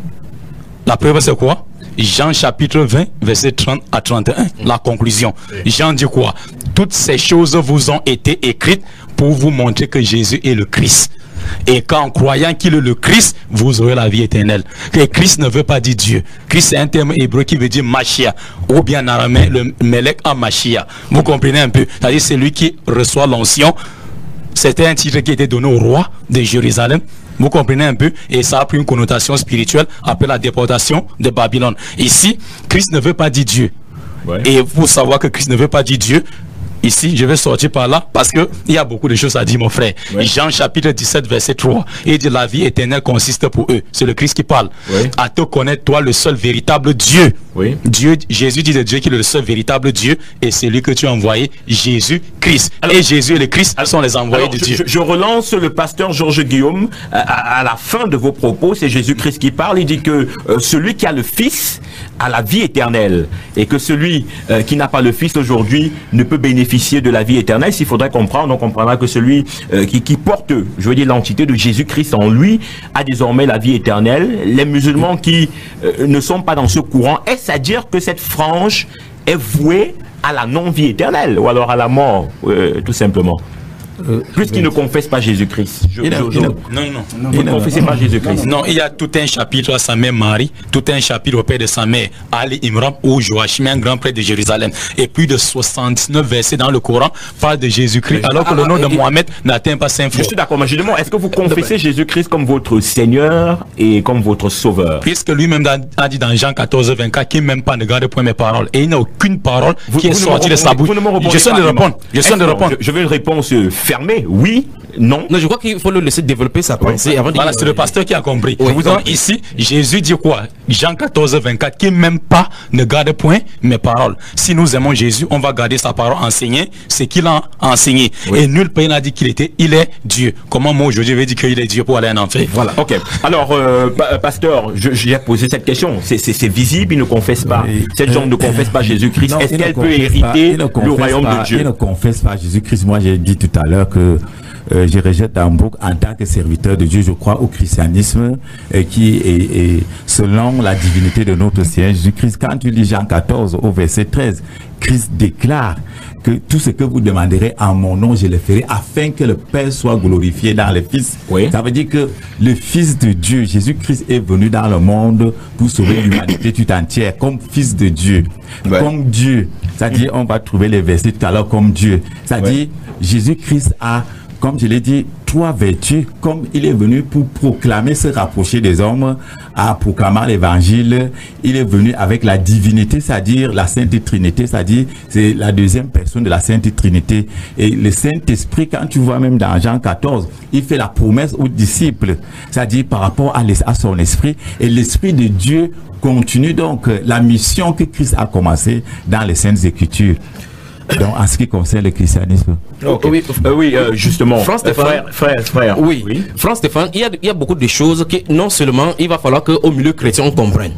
S7: La preuve, c'est quoi? Jean chapitre vingt, verset trente à trente et un, la conclusion. Jean dit quoi? Toutes ces choses vous ont été écrites pour vous montrer que Jésus est le Christ. Et qu'en croyant qu'il est le Christ, vous aurez la vie éternelle. Que Christ ne veut pas dire Dieu. Christ, c'est un terme hébreu qui veut dire Mashiach, ou bien en araméen, le Melech à Mashiach. Vous comprenez un peu? C'est-à-dire, c'est lui qui reçoit l'onction. C'était un titre qui était donné au roi de Jérusalem. Vous comprenez un peu? Et ça a pris une connotation spirituelle après la déportation de Babylone. Ici, Christ ne veut pas dire Dieu. Ouais. Et pour savoir que Christ ne veut pas dire Dieu, ici, je vais sortir par là parce qu'il y a beaucoup de choses à dire, mon frère. Ouais. Jean chapitre dix-sept, verset trois. Il dit, la vie éternelle consiste pour eux. C'est le Christ qui parle. Ouais. À te connaître, toi, le seul véritable Dieu. Oui. Dieu. Jésus dit de Dieu qu'il est le seul véritable Dieu. Et c'est lui que tu as envoyé, Jésus-Christ. Et Jésus et le Christ alors, sont les envoyés alors, de
S5: je,
S7: Dieu.
S5: Je, je relance le pasteur Georges Guillaume. À, à la fin de vos propos, c'est Jésus-Christ qui parle. Il dit que euh, celui qui a le Fils a la vie éternelle. Et que celui euh, qui n'a pas le Fils aujourd'hui ne peut bénéficier de la vie éternelle. S'il faudrait comprendre, on comprendra que celui euh, qui, qui porte, je veux dire, l'entité de Jésus-Christ en lui, a désormais la vie éternelle. Les musulmans qui euh, ne sont pas dans ce courant, est-ce à dire que cette frange est vouée à la non-vie éternelle, ou alors à la mort, euh, tout simplement? Euh, Puisqu'ils ne confessent pas Jésus-Christ.
S7: Non, non, non.
S5: Vous ne confessez pas Jésus-Christ.
S7: Non, il y a tout un chapitre à sa mère Marie, tout un chapitre au père de sa mère, Ali Imran ou Joachim, un grand prêtre de Jérusalem. Et plus de soixante-dix-neuf versets dans le Coran parlent de Jésus-Christ, alors que ah, le nom de et, Mohamed n'atteint pas cinq fois.
S5: Je suis d'accord, mais je demande, est-ce que vous confessez Jésus-Christ comme votre Seigneur et comme votre Sauveur?
S7: Puisque lui-même a dit dans Jean quatorze, vingt-quatre qu'il n'aime pas, ne garde point mes paroles. Et il n'y a aucune parole vous, qui est sortie de sa bouche. Je suis de répondre. Je suis de répondre.
S5: Je veux une réponse fermée, oui, non.
S8: Non, je crois qu'il faut le laisser développer sa pensée.
S7: Oui. Avant voilà, c'est le pasteur qui a compris. Oui. Vous donc, ici, Jésus dit quoi? Jean quatorze, vingt-quatre, qui même pas ne garde point mes paroles. Si nous aimons Jésus, on va garder sa parole enseignée, c'est qu'il a enseigné. Oui. Et nul pays n'a dit qu'il était, il est Dieu. Comment moi aujourd'hui je vais dire qu'il est Dieu pour aller en enfer?
S5: Voilà. Ok. Alors, euh, pasteur, j'ai posé cette question. C'est visible, il ne confesse pas. Oui. Cette jambe ne confesse pas Jésus-Christ. Est-ce qu'elle peut hériter le royaume
S10: pas,
S5: de Dieu?
S10: Il ne confesse pas Jésus-Christ. Moi, j'ai dit tout à l'heure que Euh, je rejette en boucle en tant que serviteur de Dieu, je crois au christianisme euh, qui est, est selon la divinité de notre Seigneur Jésus-Christ. Quand tu lis Jean quatorze au verset treize, Christ déclare que tout ce que vous demanderez en mon nom, je le ferai afin que le Père soit glorifié dans le Fils. Oui. Ça veut dire que le Fils de Dieu, Jésus-Christ, est venu dans le monde pour sauver l'humanité tout entière, comme Fils de Dieu, ouais. comme Dieu. C'est-à-dire, on va trouver les versets tout à l'heure comme Dieu. C'est-à-dire, ouais. Jésus-Christ a, comme je l'ai dit, trois vertus, comme il est venu pour proclamer, se rapprocher des hommes, en proclamant l'évangile. Il est venu avec la divinité, c'est-à-dire la Sainte Trinité, c'est-à-dire c'est la deuxième personne de la Sainte Trinité. Et le Saint-Esprit, quand tu vois même dans Jean quatorze, il fait la promesse aux disciples, c'est-à-dire par rapport à, à son esprit. Et l'Esprit de Dieu continue donc la mission que Christ a commencé dans les Saintes Écritures. Donc, en ce qui concerne le christianisme.
S5: Okay. Oui, euh, oui euh, justement.
S8: Frère Stéphane,
S5: frère, frère, frère.
S8: Oui, oui. Frère Stéphane, il y, a, il y a beaucoup de choses que non seulement il va falloir qu'au milieu chrétien on comprenne.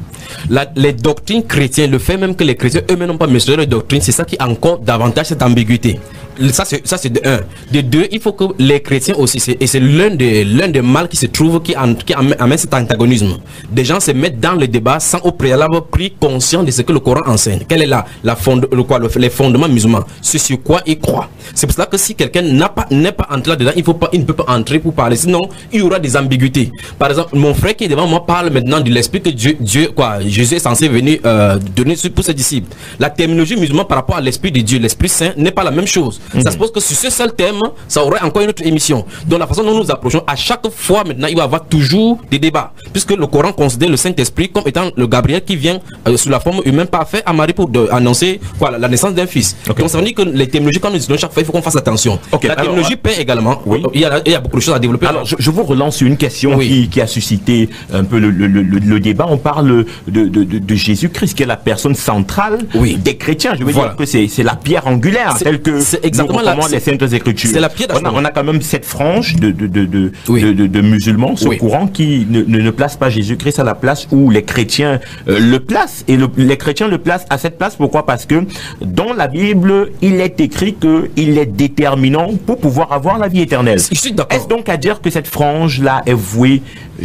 S8: La, les doctrines chrétiennes, le fait même que les chrétiens eux-mêmes n'ont pas mesuré les doctrines, c'est ça qui a encore davantage cette ambiguïté. Ça c'est ça c'est de un. De deux, il faut que les chrétiens aussi, et c'est l'un des l'un des mal qui se trouve qui, en, qui amène cet antagonisme. Des gens se mettent dans le débat sans au préalable pris conscience de ce que le Coran enseigne. Quel est la la fonde, le quoi le, les fondements musulmans, ce sur quoi ils croient. C'est pour cela que si quelqu'un n'a pas n'est pas entré là-dedans, il faut pas il ne peut pas entrer pour parler, sinon il y aura des ambiguïtés. Par exemple, mon frère qui est devant moi parle maintenant de l'esprit que Dieu Dieu quoi Jésus est censé venir euh, donner pour ses disciples. La terminologie musulmane par rapport à l'esprit de Dieu, l'esprit saint n'est pas la même chose. Mmh. Ça se pose que sur ce seul thème, ça aurait encore une autre émission. Donc la façon dont nous approchons, à chaque fois maintenant, il va y avoir toujours des débats. Puisque le Coran considère le Saint-Esprit comme étant le Gabriel qui vient euh, sous la forme humaine parfaite à Marie pour de, annoncer quoi, la, la naissance d'un fils. Okay. Donc ça veut dire que les terminologies, quand nous disons chaque fois, il faut qu'on fasse attention. Okay. La terminologie paix également, oui. il, y a, il y a beaucoup de choses à développer.
S5: Alors je, je vous relance sur une question oui. qui, qui a suscité un peu le, le, le, le débat. On parle de, de, de, de Jésus-Christ qui est la personne centrale oui. des chrétiens. Je veux voilà. dire que c'est la pierre angulaire telle que
S8: c'est exactement la
S5: les Saintes Écritures.
S8: C'est la pierre
S5: on, a, on a quand même cette frange de, de, de, de, oui. de, de, de musulmans, ce oui. courant qui ne, ne, ne place pas Jésus-Christ à la place où les chrétiens euh, le placent. Et le, les chrétiens le placent à cette place. Pourquoi? Parce que dans la Bible, il est écrit qu'il est déterminant pour pouvoir avoir la vie éternelle. Est-ce donc à dire que cette frange-là est vouée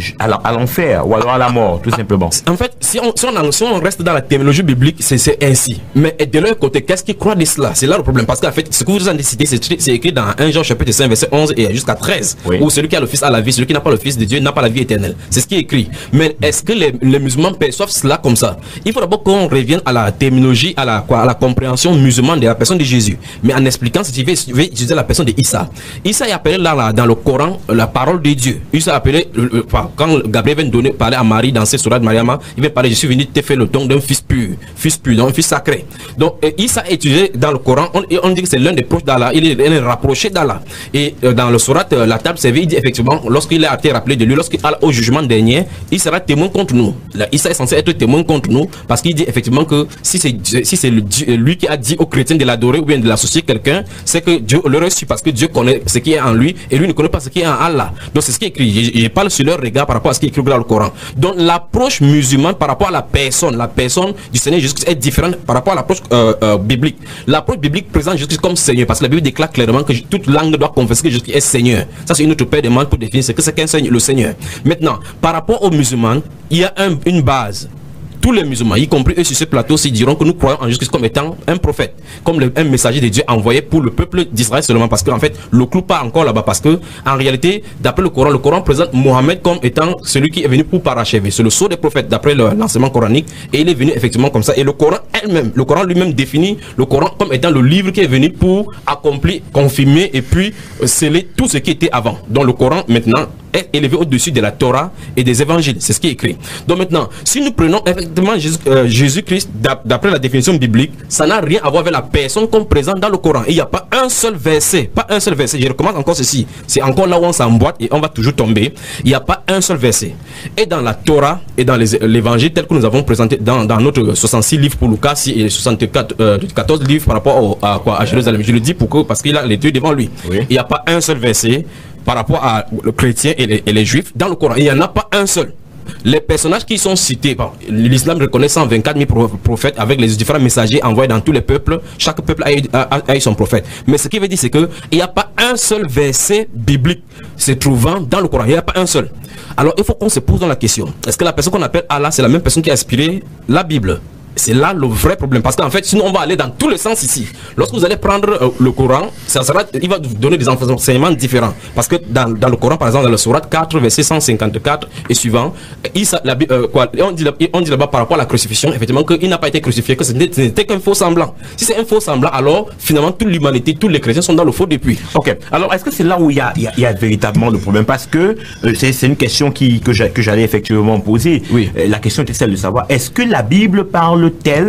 S5: à l'enfer ou alors à la mort, tout simplement?
S8: En fait, si on, si on, si on reste dans la terminologie biblique, c'est ainsi. Mais de leur côté, qu'est-ce qu'ils croient de cela? C'est là le problème. Parce qu'en fait, ce que vous avez cité, c'est écrit dans un Jean chapitre cinq, verset onze et jusqu'à treize. Oui. Où celui qui a le Fils a la vie, celui qui n'a pas le Fils de Dieu n'a pas la vie éternelle. C'est ce qui est écrit. Mais est-ce que les, les musulmans perçoivent cela comme ça? Il faut d'abord qu'on revienne à la terminologie, à la, quoi, à la compréhension musulmane de la personne de Jésus. Mais en expliquant, si tu veux, je vais utiliser la personne de Issa. Issa est appelé là, là, dans le Coran, la parole de Dieu. Issa est appelé, euh, enfin, quand Gabriel vient donner, parler à Marie dans cette sourate de Mariama, il va parler, je suis venu te faire le don d'un fils pur, fils pur, donc un fils sacré. Donc, euh, Issa est utilisé dans le Coran, on, on dit que c'est l'un des proches d'Allah, il est, il est rapproché d'Allah. Et euh, dans le sourate, euh, la table servie, il dit effectivement, lorsqu'il a été rappelé de lui, lorsqu'il au jugement dernier, il sera témoin contre nous. Là, Issa est censé être témoin contre nous, parce qu'il dit effectivement que si c'est si c'est lui qui a dit aux chrétiens de l'adorer ou bien de l'associer quelqu'un, c'est que Dieu le reçu, parce que Dieu connaît ce qui est en lui et lui ne connaît pas ce qui est en Allah. Donc c'est ce qui est écrit. Je, je parle sur leur regard par rapport à ce qui est écrit dans le Coran. Donc l'approche musulmane par rapport à la personne, la personne du Seigneur Jésus est différente par rapport à l'approche euh, euh, biblique. L'approche biblique présente Jésus comme Seigneur, parce que la Bible déclare clairement que toute langue doit confesser que Jésus est Seigneur. Ça c'est une autre paire de mains pour définir ce que c'est qu'un Seigneur, le Seigneur. Maintenant, par rapport aux musulmans, il y a un, une base. Tous les musulmans, y compris eux sur ce plateau, s'ils diront que nous croyons en Jésus-Christ comme étant un prophète, comme le, un messager de Dieu envoyé pour le peuple d'Israël seulement, parce qu'en fait, le clou pas encore là-bas, parce que en réalité, d'après le Coran, le Coran présente Mohammed comme étant celui qui est venu pour parachever. C'est le sceau des prophètes, d'après l'enseignement coranique, et il est venu effectivement comme ça. Et le Coran elle-même, le Coran lui-même définit le Coran comme étant le livre qui est venu pour accomplir, confirmer et puis euh, sceller tout ce qui était avant. Donc le Coran maintenant est élevé au-dessus de la Torah et des évangiles. C'est ce qui est écrit. Donc maintenant, si nous prenons effectivement Jésus, euh, Jésus-Christ, d'après la définition biblique, ça n'a rien à voir avec la personne comme présente dans le Coran. Il n'y a pas un seul verset, pas un seul verset. Je recommence encore ceci. C'est encore là où on s'emboîte et on va toujours tomber. Il n'y a pas un seul verset. Et dans la Torah et dans l'évangile tel que nous avons présenté dans, dans notre soixante-six livres pour Lucas et soixante-quatre, euh, quatorze livres par rapport au, à, quoi, à Jérusalem. Je le dis pour que, parce qu'il a les deux devant lui. Oui. Il n'y a pas un seul verset par rapport à le chrétien et les, et les juifs dans le Coran. Il n'y en a pas un seul. Les personnages qui sont cités, bon, l'islam reconnaît cent vingt-quatre mille prophètes avec les différents messagers envoyés dans tous les peuples. Chaque peuple a eu, a, a eu son prophète. Mais ce qui veut dire, c'est qu'il n'y a pas un seul verset biblique se trouvant dans le Coran. Il n'y a pas un seul. Alors il faut qu'on se pose dans la question. Est-ce que la personne qu'on appelle Allah, c'est la même personne qui a inspiré la Bible? C'est là le vrai problème, parce qu'en fait sinon on va aller dans tous les sens ici. Lorsque vous allez prendre euh, le Coran, ça sera, il va vous donner des enseignements différents, parce que dans, dans le Coran, par exemple dans le sourate quatre verset cent cinquante-quatre et suivant, il, la, euh, quoi, on dit là-bas là par rapport à la crucifixion effectivement qu'il n'a pas été crucifié, que ce n'était qu'un faux semblant. Si c'est un faux semblant, alors finalement toute l'humanité, tous les chrétiens sont dans le faux depuis.
S5: Ok, alors est-ce que c'est là où il y a, il y a, il y a véritablement le problème? Parce que euh, c'est une question qui, que j'allais effectivement poser.
S8: Oui.
S5: Euh, la question était celle de savoir, est-ce que la Bible parle tel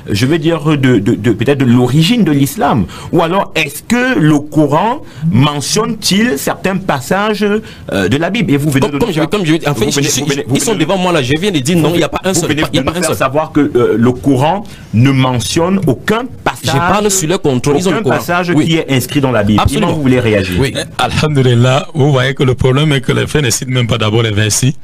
S5: je veux dire, de, de, de peut-être de l'origine de l'islam? Ou alors, est-ce que le Coran mentionne-t-il certains passages euh, de la Bible? Et vous venez
S8: comme,
S5: de
S8: comme, je, comme je en fait,
S5: venez,
S8: je suis,
S5: venez,
S8: ils sont devant moi là, je viens de dire non, il n'y a pas un seul.
S5: Vous venez
S8: il y a pas
S5: de
S8: un
S5: faire
S8: seul.
S5: savoir que euh, le Coran ne mentionne aucun passage.
S8: Je parle sur le contrôle. Ils ont
S5: aucun
S8: le Coran.
S5: passage
S8: Oui.
S5: qui est inscrit dans la Bible.
S8: Absolument.
S5: Comment vous voulez réagir?
S8: Oui.
S7: Alhamdulillah, vous voyez que le problème est que les frères ne citent même pas d'abord les versets.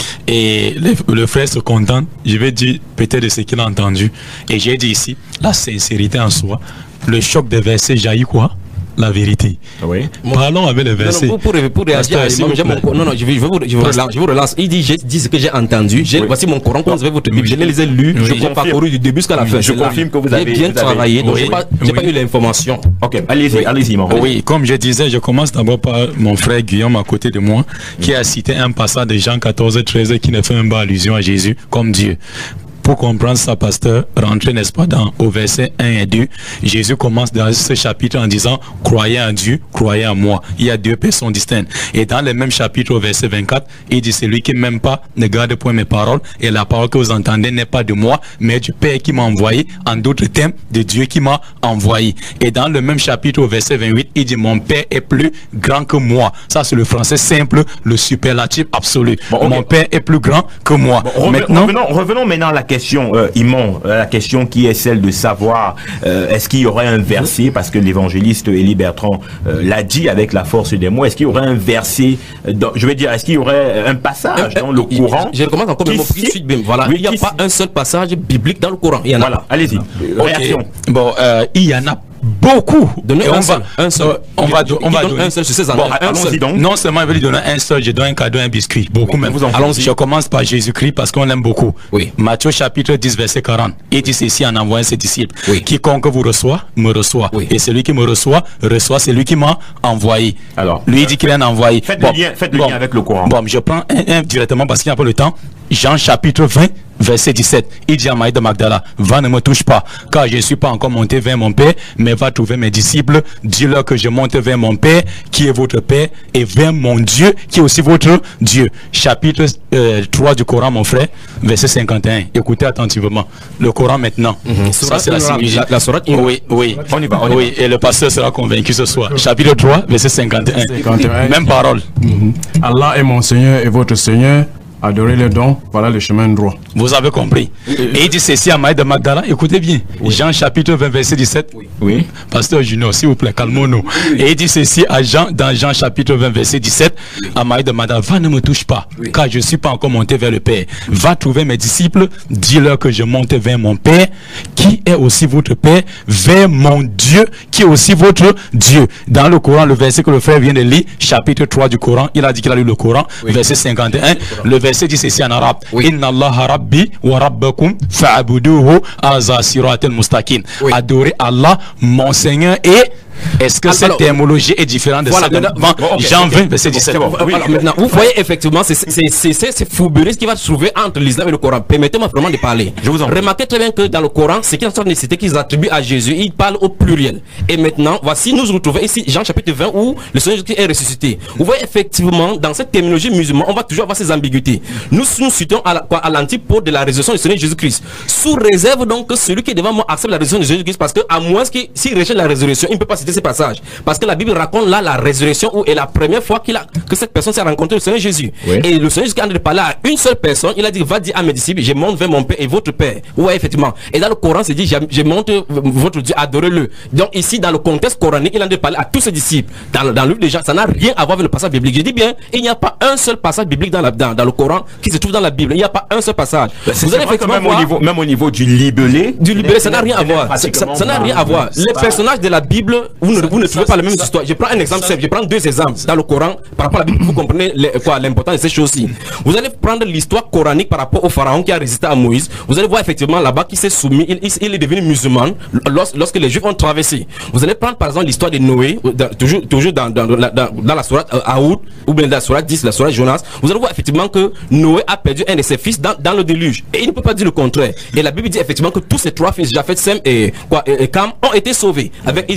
S7: Et les, le frère se contente, je vais dire peut-être de ce qu'il a entendu. Et j'ai dit ici, la sincérité en soi, le choc des versets jaillit quoi? La vérité.
S5: Oui.
S7: Parlons avec les versets.
S8: Non, non, pour, pour, pour réagir à l'imam, j'ai mon Coran. Non, non, je, vais, je, vais vous, je, vous relance, je vous relance. Il dit, j'ai dit ce que j'ai entendu. J'ai, oui. Voici mon Coran, quand vous avez votre Bible. Je les ai lus, oui. je l'ai parcouru du début jusqu'à la fin.
S5: Je confirme que vous avez
S8: bien
S5: vous avez,
S8: travaillé, donc
S7: oui.
S8: j'ai pas,
S7: oui.
S8: pas eu l'information.
S5: Ok, allez-y,
S7: oui.
S5: allez-y, mon frère.
S7: Oui, comme je disais, je commence d'abord par mon frère Guillaume à côté de moi, qui a cité un passage de Jean quatorze treize qui ne fait même pas allusion à Jésus comme Dieu. Pour comprendre ça, pasteur, rentrer, n'est-ce pas, dans, au verset un et deux, Jésus commence dans ce chapitre en disant, croyez en Dieu, croyez en moi. Il y a deux personnes distinctes. Et dans le même chapitre, au verset vingt-quatre, il dit, celui qui ne m'aime pas ne garde point mes paroles, et la parole que vous entendez n'est pas de moi, mais du Père qui m'a envoyé, en d'autres termes, de Dieu qui m'a envoyé. Et dans le même chapitre, au verset vingt-huit, il dit, mon Père est plus grand que moi. Ça, c'est le français simple, le superlatif absolu. Bon, okay. Mon Père est plus grand que moi.
S5: Bon, maintenant, revenons, revenons maintenant à la question. Question, euh, Imon, euh, la question qui est celle de savoir euh, est-ce qu'il y aurait un verset, parce que l'évangéliste Élie Bertrand euh, l'a dit avec la force des mots, est-ce qu'il y aurait un verset, dans, je veux dire, est-ce qu'il y aurait un passage euh, dans le euh, Coran?
S8: Je recommence encore même qui suite, voilà, oui, il n'y a pas un seul passage biblique dans le Coran. Il y en a.
S5: Voilà, allez-y.
S7: Okay. Réaction. Bon, euh, il y en a beaucoup.
S8: Donner un, seul, un seul.
S7: Euh, on va, on va donner
S8: un seul sur ces années.
S7: Bon, allons-y donc. Non seulement je vais lui donner un seul, je donne un cadeau, un biscuit. Beaucoup même. Allons-y. Je commence par Jésus-Christ parce qu'on l'aime beaucoup.
S8: Oui.
S7: Matthieu chapitre dix verset quarante. Il dit ceci en envoyant ses disciples.
S8: Oui.
S7: Quiconque vous reçoit, me reçoit.
S8: Oui.
S7: Et celui qui me reçoit, reçoit celui qui m'a envoyé.
S5: Alors.
S7: Lui il dit qu'il est un envoyé.
S5: Faites
S7: bon,
S5: le lien, faites le
S7: bon,
S5: lien avec le Coran.
S7: Bon, je prends un, un directement parce qu'il n'y a pas le temps. Jean chapitre vingt. Verset dix-sept, il dit à Marie de Magdala, va ne me touche pas, car je ne suis pas encore monté vers mon Père, mais va trouver mes disciples, dis-leur que je monte vers mon Père, qui est votre Père, et vers mon Dieu, qui est aussi votre Dieu. Chapitre euh, trois du Coran, mon frère, verset cinquante et un. Écoutez attentivement. Le Coran maintenant.
S8: Mm-hmm.
S7: Ça, c'est la
S8: la, la, la sourate.
S7: Oui, oui.
S5: On y va, on y
S7: oui,
S5: va.
S7: Et le pasteur sera convaincu ce soir. Chapitre trois, verset cinquante et un.
S9: cinquante et un.
S7: Même parole.
S9: Mm-hmm. Allah est mon Seigneur et votre Seigneur. Adorez les dons, voilà le chemin droit.
S7: Vous avez compris. Et il dit ceci à Marie de Magdala, écoutez bien. Oui. Jean chapitre vingt, verset dix-sept.
S5: Oui. oui.
S7: Pasteur Junior, s'il vous plaît, calmons-nous. Oui. Et il dit ceci à Jean, dans Jean chapitre vingt, verset dix-sept, oui. à Marie de Magdala, va ne me touche pas, oui. car je ne suis pas encore monté vers le Père. Va trouver mes disciples, dis-leur que je monte vers mon Père, qui est aussi votre Père, vers mon Dieu, qui est aussi votre Dieu. Dans le Coran, le verset que le frère vient de lire, chapitre trois du Coran, il a dit qu'il a lu le Coran, oui. verset cinquante et un, le verset dit ceci en arabe. Oui. Inna Allah Rabbi wa Rabbakum fa'abuduhu aza siratal mustaqim. Adorez Allah, mon Seigneur, et est-ce que alors, cette terminologie est différente de voilà, celle de bon, okay, Jean vingt, verset dix-sept?
S8: Bon, oui, alors, maintenant, vous voyez effectivement, c'est fourberie qui va se trouver entre l'islam et le Coran. Permettez-moi vraiment de parler. Je vous en remarquez très bien que dans le Coran, c'est qu'ils sont nécessité qu'ils attribuent à Jésus, ils parlent au pluriel. Et maintenant, voici, nous nous retrouvons ici, Jean chapitre vingt, où le Seigneur Jésus est ressuscité. Vous voyez effectivement, dans cette terminologie musulmane, on va toujours avoir ces ambiguïtés. Nous nous citons à l'antipode de la résurrection du Seigneur Jésus-Christ. Sous réserve donc que celui qui est devant moi accepte la résurrection de Jésus-Christ, parce que à moins qu'il s'il rejette la résurrection, il ne peut pas citer ces passages. Parce que la Bible raconte là la résurrection où est la première fois qu'il a, que cette personne s'est rencontrée le Seigneur Jésus. Oui. Et le Seigneur Jésus, quand il parlait à une seule personne, il a dit, va dire à mes disciples, je monte vers mon Père et votre Père. Oui, effectivement. Et dans le Coran, c'est dit, je, je monte votre Dieu, adorez-le. Donc ici, dans le contexte coranique, il a dit parler à tous ses disciples. Dans, dans le livre des gens, ça n'a rien à voir avec le passage biblique. Je dis bien, il n'y a pas un seul passage biblique dans, la, dans, dans le Coran qui se trouve dans la Bible. Il n'y a pas un seul passage.
S5: Vous allez effectivement même, voir, au niveau, même au niveau du libellé.
S8: Du libellé, ça n'a rien à voir. Ça n'a rien à voir. Les personnages de la Bible, vous ne, vous ne trouvez pas la même histoire. Je prends un exemple simple, je prends deux exemples dans le Coran par rapport à la Bible, vous comprenez l'importance de ces choses-ci. Vous allez prendre l'histoire coranique par rapport au pharaon qui a résisté à Moïse. Vous allez voir effectivement là-bas qu'il s'est soumis, il, il, il est devenu musulman lorsque, lorsque les Juifs ont traversé. Vous allez prendre par exemple l'histoire de Noé, dans, toujours, toujours dans, dans, dans, dans, dans la sourate euh, Aoud, ou bien dans la sourate dix, la sourate Jonas. Vous allez voir effectivement que Noé a perdu un de ses fils dans, dans le déluge. Et il ne peut pas dire le contraire. Et la Bible dit effectivement que tous ces trois fils, Japheth, Sem et, quoi, et, et Cam, ont été sauvés. Avec, ils étaient huit dans,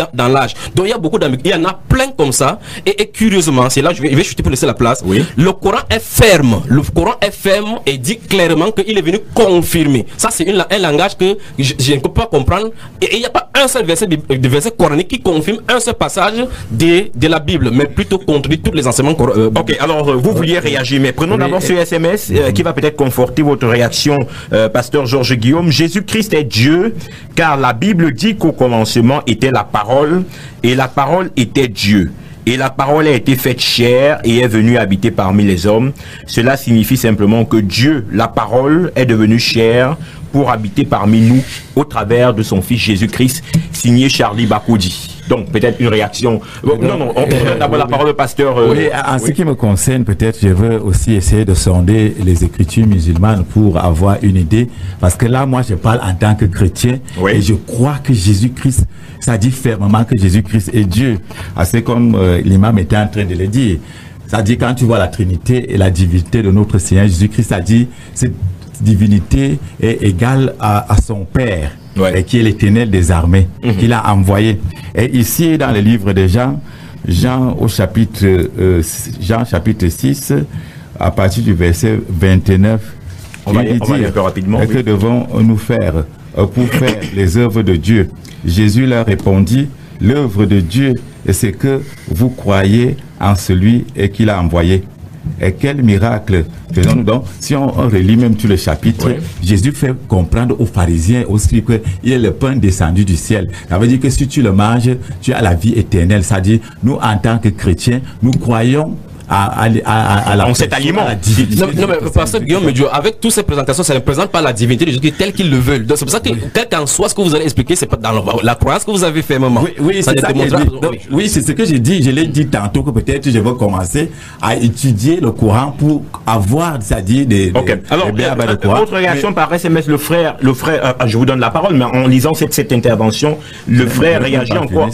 S8: dans l'âge. Donc il y a beaucoup d'ambiguïté. Il y en a plein comme ça. Et, et curieusement, c'est là je vais, je vais chuter pour laisser la place.
S5: Oui.
S8: Le Coran est ferme. Le Coran est ferme et dit clairement qu'il est venu confirmer. Ça, c'est une, un langage que je, je ne peux pas comprendre. Et il n'y a pas un seul verset, de verset coranique qui confirme un seul passage de, de la Bible, mais plutôt contredit tous les enseignements. Euh,
S5: ok, alors euh, vous vouliez réagir, mais prenons d'abord ce S M S euh, qui va peut-être conforter votre réaction, euh, pasteur Georges Guillaume. Jésus-Christ est Dieu, car la Bible dit qu'au commencement était la parole, et la parole était Dieu. Et la parole a été faite chair et est venue habiter parmi les hommes. Cela signifie simplement que Dieu, la parole, est devenue chair pour habiter parmi nous au travers de son fils Jésus-Christ, signé Charlie Bakoudi. Donc peut-être une réaction. Oh, non, non, on donne d'abord la parole au pasteur. Euh,
S10: oui, en oui. ce qui me concerne, peut-être je veux aussi essayer de sonder les écritures musulmanes pour avoir une idée. Parce que là, moi, je parle en tant que chrétien. Oui. Et je crois que Jésus-Christ, ça dit fermement que Jésus-Christ est Dieu. C'est comme euh, l'imam était en train de le dire. Ça dit quand tu vois la Trinité et la divinité de notre Seigneur Jésus-Christ, ça dit cette divinité est égale à, à son Père. Ouais. Et qui est l'Éternel des armées, mm-hmm. qu'il a envoyé. Et ici, dans le livre de Jean, Jean au chapitre, euh, Jean chapitre six, à partir du verset vingt-neuf,
S5: on va, on va aller un peu rapidement.
S10: Que oui. devons-nous faire euh, pour faire les œuvres de Dieu? Jésus leur répondit, l'œuvre de Dieu est ce que vous croyez en celui qu'il a envoyé. Et quel miracle faisons-nous donc? Si on, on relit même tout le chapitre, oui. Jésus fait comprendre aux pharisiens, aux scribes, qu'il est le pain descendu du ciel. Ça veut dire que si tu le manges, tu as la vie éternelle. C'est-à-dire, nous, en tant que chrétiens, nous croyons à, à, à, à la
S5: on cet aliment.
S8: Non, non, mais pasteur Guillaume, avec toutes ces présentations, ça ne représente pas la divinité de Jésus tel qu'ils le veulent. Donc c'est pour ça que, quel qu'en soit ce que vous allez expliquer, c'est pas dans la croyance que vous avez fait, maman.
S10: Oui, oui c'est ça. Donc, oui, c'est ce que j'ai dit. Je l'ai dit tantôt que peut-être je vais commencer à étudier le Coran pour avoir, c'est-à-dire des.
S5: Ok.
S10: Des,
S5: alors,
S10: des
S5: euh, votre réaction mais... par S M S, le frère, le frère, euh, je vous donne la parole, mais en lisant cette, cette intervention, le frère réagit en quoi?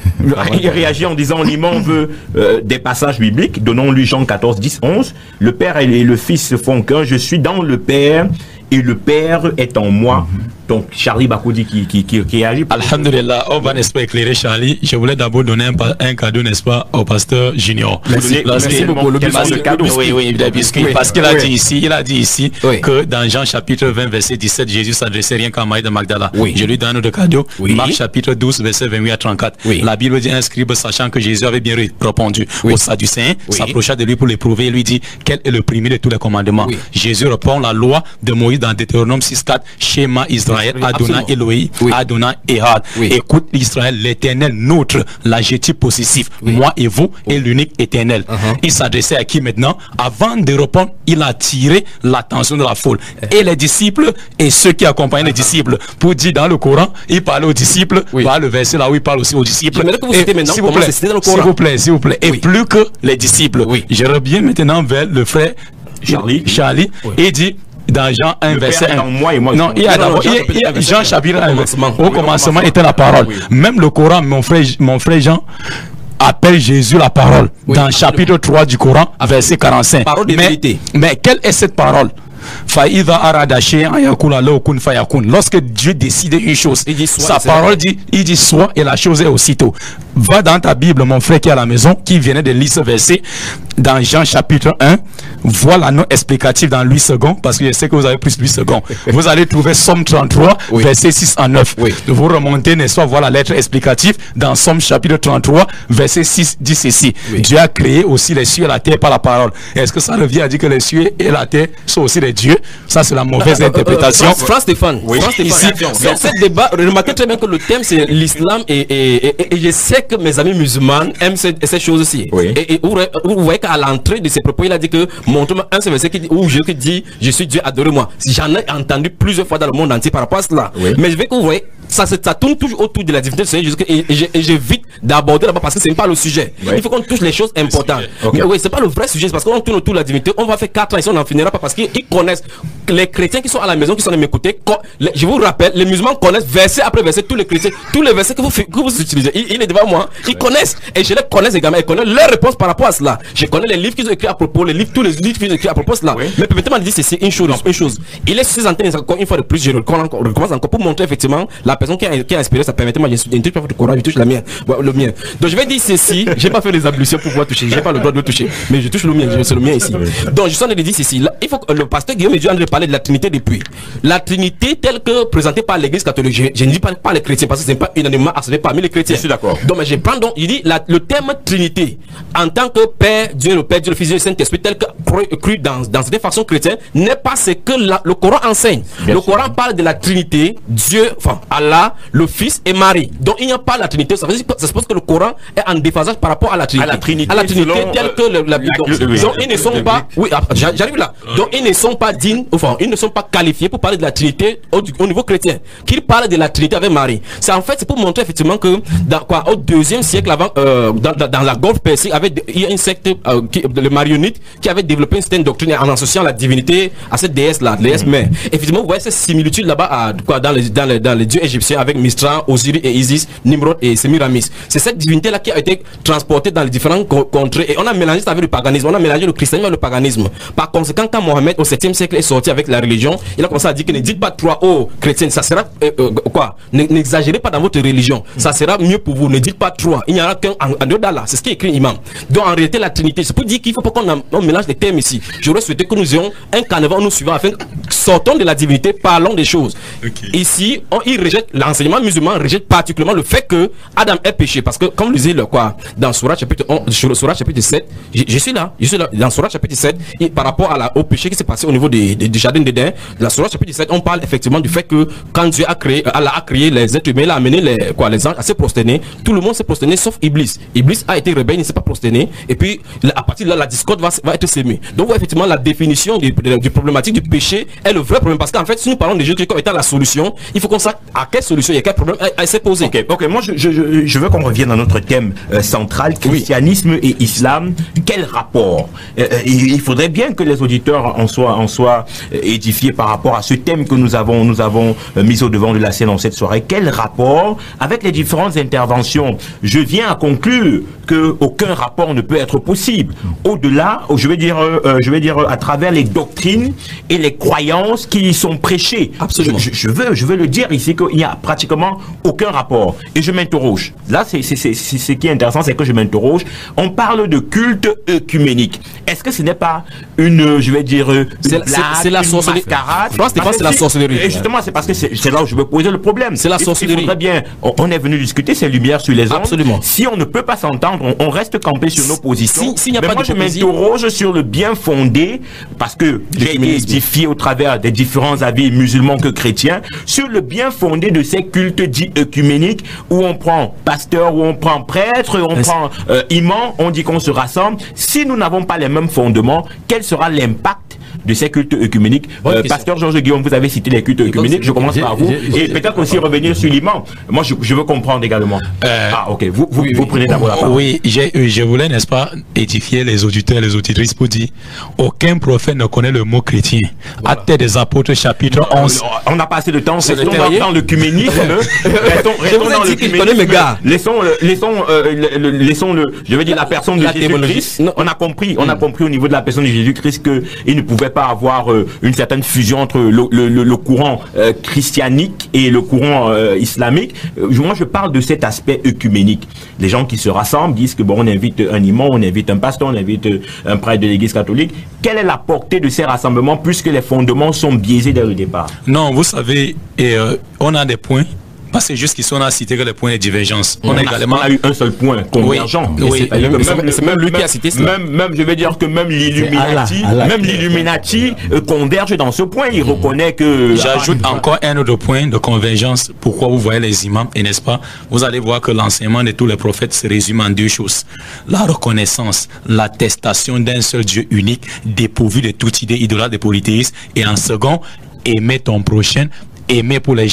S5: Il réagit en disant l'imam veut euh, des passages bibliques. Donnons-lui Jean quatorze, dix, onze. Le Père et le Fils se font qu'un. Je suis dans le Père et le Père est en moi. Mm-hmm. Donc Charlie Bakoudi qui, qui, qui, qui réagit.
S7: Alhamdulillah, on va n'est-ce pas éclairer Charlie. Je voulais d'abord donner un, un cadeau, n'est-ce pas, au pasteur Junior.
S5: Merci,
S7: parce
S5: merci
S7: que,
S5: beaucoup. Le
S7: parce,
S5: le cadeau.
S7: Oui, oui, oui, parce qu'il a dit ici, il a dit ici oui. que dans Jean chapitre vingt, verset dix-sept, Jésus s'adressait rien qu'à Marie de Magdala. Oui. Je lui donne le cadeau. Oui. Marc chapitre douze, verset vingt-huit à trente-quatre. Oui. La Bible dit un scribe, sachant que Jésus avait bien répondu oui. aux Sadducéens, oui. s'approcha de lui pour l'éprouver et lui dit quel est le premier de tous les commandements. Oui. Jésus répond la loi de Moïse dans Deutéronome six quatre, Shema Israël, oui, Adonai Elohim, oui. Adonai Ehad. Oui. Écoute Israël, l'éternel nôtre, l'adjectif possessif, oui. moi et vous, oui. et l'unique éternel. Uh -huh. Il s'adressait à qui maintenant? Avant de répondre, il a attiré l'attention de la foule. Uh -huh. Et les disciples et ceux qui accompagnaient uh -huh. les disciples, pour dire dans le Coran, il parlait aux disciples, oui. voilà le verset là où il parle aussi aux disciples. S'il vous plaît, s'il vous plaît, s'il vous plaît, et oui. plus que les disciples. Oui. Je reviens maintenant vers le frère
S5: Charlie,
S7: Charlie oui. et dit dans Jean un,
S5: le
S7: verset un.
S5: Moi et moi
S7: non, il y a d'abord Jean chapitre un. Au commencement était la parole. Oui. Même le Coran, mon frère, mon frère Jean appelle Jésus la parole. Oui. Dans chapitre trois du Coran, verset quarante-cinq.
S8: Parole de vérité.
S7: Mais quelle est cette parole? Lorsque Dieu décide une chose, il dit soit, sa parole dit, il dit soit et la chose est aussitôt. Va dans ta Bible, mon frère qui est à la maison, qui venait de lire ce verset, dans Jean chapitre un, voilà non explicatif dans huit secondes, parce que je sais que vous avez plus de huit secondes. Vous allez trouver Somme trente-trois, oui. verset six à neuf. Oui. Vous remontez, n'est-ce pas, voilà la lettre explicative dans Somme chapitre trente-trois, verset six, dit ceci. Oui. Dieu a créé aussi les cieux et la terre par la parole. Est-ce que ça revient à dire que les cieux et la terre sont aussi des dieux? Ça, c'est la mauvaise interprétation.
S8: Euh, euh, Frère Stéphane, oui. Frère Stéphane, ici, dans ce débat, remarquez très bien que le thème, c'est l'islam et, et, et, et je sais que mes amis musulmans aiment ces, ces choses aussi. Oui. Et, et vous, vous voyez qu'à l'entrée de ses propos, il a dit que montre-moi un seul verset qui dit, où Jésus dit, je suis Dieu, adorez-moi. J'en ai entendu plusieurs fois dans le monde entier par rapport à cela. Oui. Mais je veux que vous voyez, ça, ça tourne toujours autour de la divinité de Seigneur Jésus et j'évite d'aborder là-bas parce que ce n'est pas le sujet. Oui. Il faut qu'on touche les choses importantes. Okay. Mais oui, c'est pas le vrai sujet, c'est parce qu'on tourne autour de la divinité. On va faire quatre ans ici, on n'en finira pas parce qu'ils connaissent. les chrétiens qui sont à la maison, qui sont de mes côtés, je vous rappelle, les musulmans connaissent verset après verset tous les chrétiens, tous les versets que vous, que vous utilisez. Il, il est devant moi, ils connaissent. Et je les connais également, ils connaissent leurs réponses par rapport à cela. Je connais les livres qu'ils ont écrits à propos, les livres, tous les livres qu'ils ont écrits à propos de cela. Oui. Mais permettez-moi de dire ceci, une chose, une chose. Il est sur ces antennes, encore une fois de plus, je recommence encore pour montrer effectivement la personne qui a, qui a inspiré ça. Permettez-moi, je ne touche pas votre courage, je touche la mienne, le mien. Donc je vais dire ceci, j'ai pas fait les ablutions pour pouvoir toucher, j'ai pas le droit de le toucher, mais je touche le mien, c'est le mien ici. Donc je suis en train de dire ceci, là, il faut que le pasteur Guillaume Dieu en train de parler de la Trinité depuis. La Trinité telle que présentée par l'Église catholique, je, je ne dis pas par les chrétiens parce que ce n'est pas unanimement accepté parmi les chrétiens. Je suis d'accord. Donc mais je prends donc, il dit la, le terme Trinité en tant que Père, Dieu le Père, Dieu le Fils, Dieu le Saint-Esprit, tel que cru, cru dans, dans cette façon chrétienne, n'est pas ce que la, le Coran enseigne. Bien le sûr. Coran parle de la Trinité, Dieu, enfin Allah, le Fils et Marie. Donc il n'y a pas la Trinité. Ça veut dire que ça suppose que le Coran est en déphasage par rapport à la Trinité. À la Trinité, à la Trinité selon, telle que le, la, la, donc, le, donc ils ne sont le, pas, oui, j'arrive là. Donc ils ne sont pas dignes, enfin ils ne sont pas qualifiés pour parler de la Trinité au, au niveau chrétien. Qu'ils parlent de la Trinité avec Marie. C'est en fait c'est pour montrer effectivement que dans quoi au deuxième siècle avant, euh, dans, dans, dans la Golfe Persique, avec il y a une secte, euh, qui, le marionnite, qui avait développé une certaine doctrine en associant la divinité à cette déesse là, déesse mère. Effectivement, vous voyez cette similitude là-bas à quoi dans les dans les dans les dieux égyptiens avec Mithra, Osiris et Isis, Nimrod et Semiramis. C'est cette divinité là qui a été transportée dans les différentes contrées et on a mélangé ça avec le paganisme, on a mélangé le christianisme avec le paganisme. Par conséquent, quand Mohammed au septième siècle est sorti avec la religion, il a commencé à dire que ne dites pas trois ô chrétiens, ça sera euh, euh, quoi, n'exagérez pas dans votre religion, ça sera mieux pour vous, ne dites pas trois, il n'y en aura qu'un en dehors d'Allah, c'est ce qui est écrit imam. Donc en réalité la Trinité, c'est pour dire qu'il faut pas qu'on on mélange les termes ici. J'aurais souhaité que nous ayons un carnaval nous suivant afin sortons de la divinité, parlons des choses. Okay. Ici, on, il rejette l'enseignement musulman rejette particulièrement le fait que Adam est péché parce que comme vous lisez le quoi dans Sourate chapitre onze, sur le Sourate chapitre sept, je, je suis là, je suis là dans Sourate chapitre sept et par rapport à la, au péché qui s'est passé au niveau des, des, du jardin d'Éden, la Sourate chapitre sept, on parle effectivement du fait que quand Dieu a créé, Allah a créé les êtres humains, il a amené les quoi les anges à se prosterner, tout le monde s'est prosterné sauf Iblis. Iblis a été rebelle, il ne s'est pas prosterné et puis à partir de là la discorde va, va être sémée. Donc ouais, effectivement la définition du, du problématique du péché est le vrai problème parce qu'en fait si nous parlons de Jésus comme étant la solution, il faut qu'on sache à quelle solution il y a quel problème à, à s'est posé.
S5: Ok, ok, moi je, je, je veux qu'on revienne à notre thème euh, central, christianisme oui. et islam. Quel rapport euh, Il faudrait bien que les auditeurs en soient, en soient édifiés par rapport à ce thème que nous avons, nous avons euh, mis au devant de la scène en cette soirée. Quel rapport avec les différentes interventions? Je viens à conclure que aucun rapport ne peut être possible. Au-delà, je vais dire, euh, je vais dire à travers les doctrines et les croyances qui y sont prêchées.
S8: Absolument.
S5: Je, je veux, je veux le dire ici qu'il n'y a pratiquement aucun rapport. Et je m'interroge. Là, c'est ce qui est intéressant, c'est que je m'interroge. On parle de culte œcuménique. Est-ce que ce n'est pas une, je vais dire,
S8: c'est la sorcellerie.
S5: Je pense que c'est la sorcellerie. Et justement, c'est parce que c'est là où je veux poser le problème.
S8: C'est la sorcellerie.
S5: Il faudrait bien, on, on est venu discuter ces lumières sur les ondes.
S8: Absolument.
S5: Si on ne peut pas s'entendre, on, on reste campé sur nos positions.
S8: Si, si Mais
S5: pas moi, je m'interroge sur le bien fondé, parce que j'ai été édifié au travers des différents avis musulmans que chrétiens, sur le bien fondé de ces cultes dits œcuméniques où on prend pasteur, où on prend prêtre, où on Est-ce... prend euh, imam, on dit qu'on se rassemble. Si nous n'avons pas les mêmes fondements, quel sera l'impact de ces cultes œcuméniques? euh, Pasteur Georges Guillaume, vous avez cité les cultes œcuméniques, je commence par vous, et peut-être aussi revenir sur l'imam. Moi, je, je veux comprendre également. Euh, ah, ok, vous, vous, oui, vous prenez d'abord la parole.
S7: Oui, je voulais, n'est-ce pas, édifier les auditeurs et les auditrices pour dire aucun prophète ne connaît le mot chrétien. Voilà. Actes des Apôtres, chapitre onze.
S5: On n'a pas assez de temps, restons dans l'œcuménisme. Restons, restons dans l'œcuménisme. Laissons, laissons, euh, laissons le, je veux dire, la personne de Jésus-Christ. On a compris, on a compris au niveau de la personne de Jésus-Christ qu'il ne pouvait pas avoir euh, une certaine fusion entre le, le, le, le courant euh, christianique et le courant euh, islamique. Euh, moi, je parle de cet aspect œcuménique. Les gens qui se rassemblent disent que bon, on invite un imam, on invite un pasteur, on invite euh, un prêtre de l'Église catholique. Quelle est la portée de ces rassemblements puisque les fondements sont biaisés dès le départ?
S7: Non, vous savez, et, euh, on a des points. Parce que juste qu'ici on a cité que les points de divergence. On, on, a, également...
S5: on a eu un seul point convergent.
S8: Oui, c'est même, même, même lui qui a cité ça.
S5: Même, même, je vais dire que même l'Illuminati, même l'Illuminati euh, converge dans ce point. Il mmh. reconnaît que.
S7: J'ajoute ah, encore un autre point de convergence. Pourquoi vous voyez les imams, et n'est-ce pas? Vous allez voir que l'enseignement de tous les prophètes se résume en deux choses. La reconnaissance, l'attestation d'un seul Dieu unique, dépourvu de toute idée idolâtre de polythéisme. Et en second, aimer ton prochain, aimer pour les gens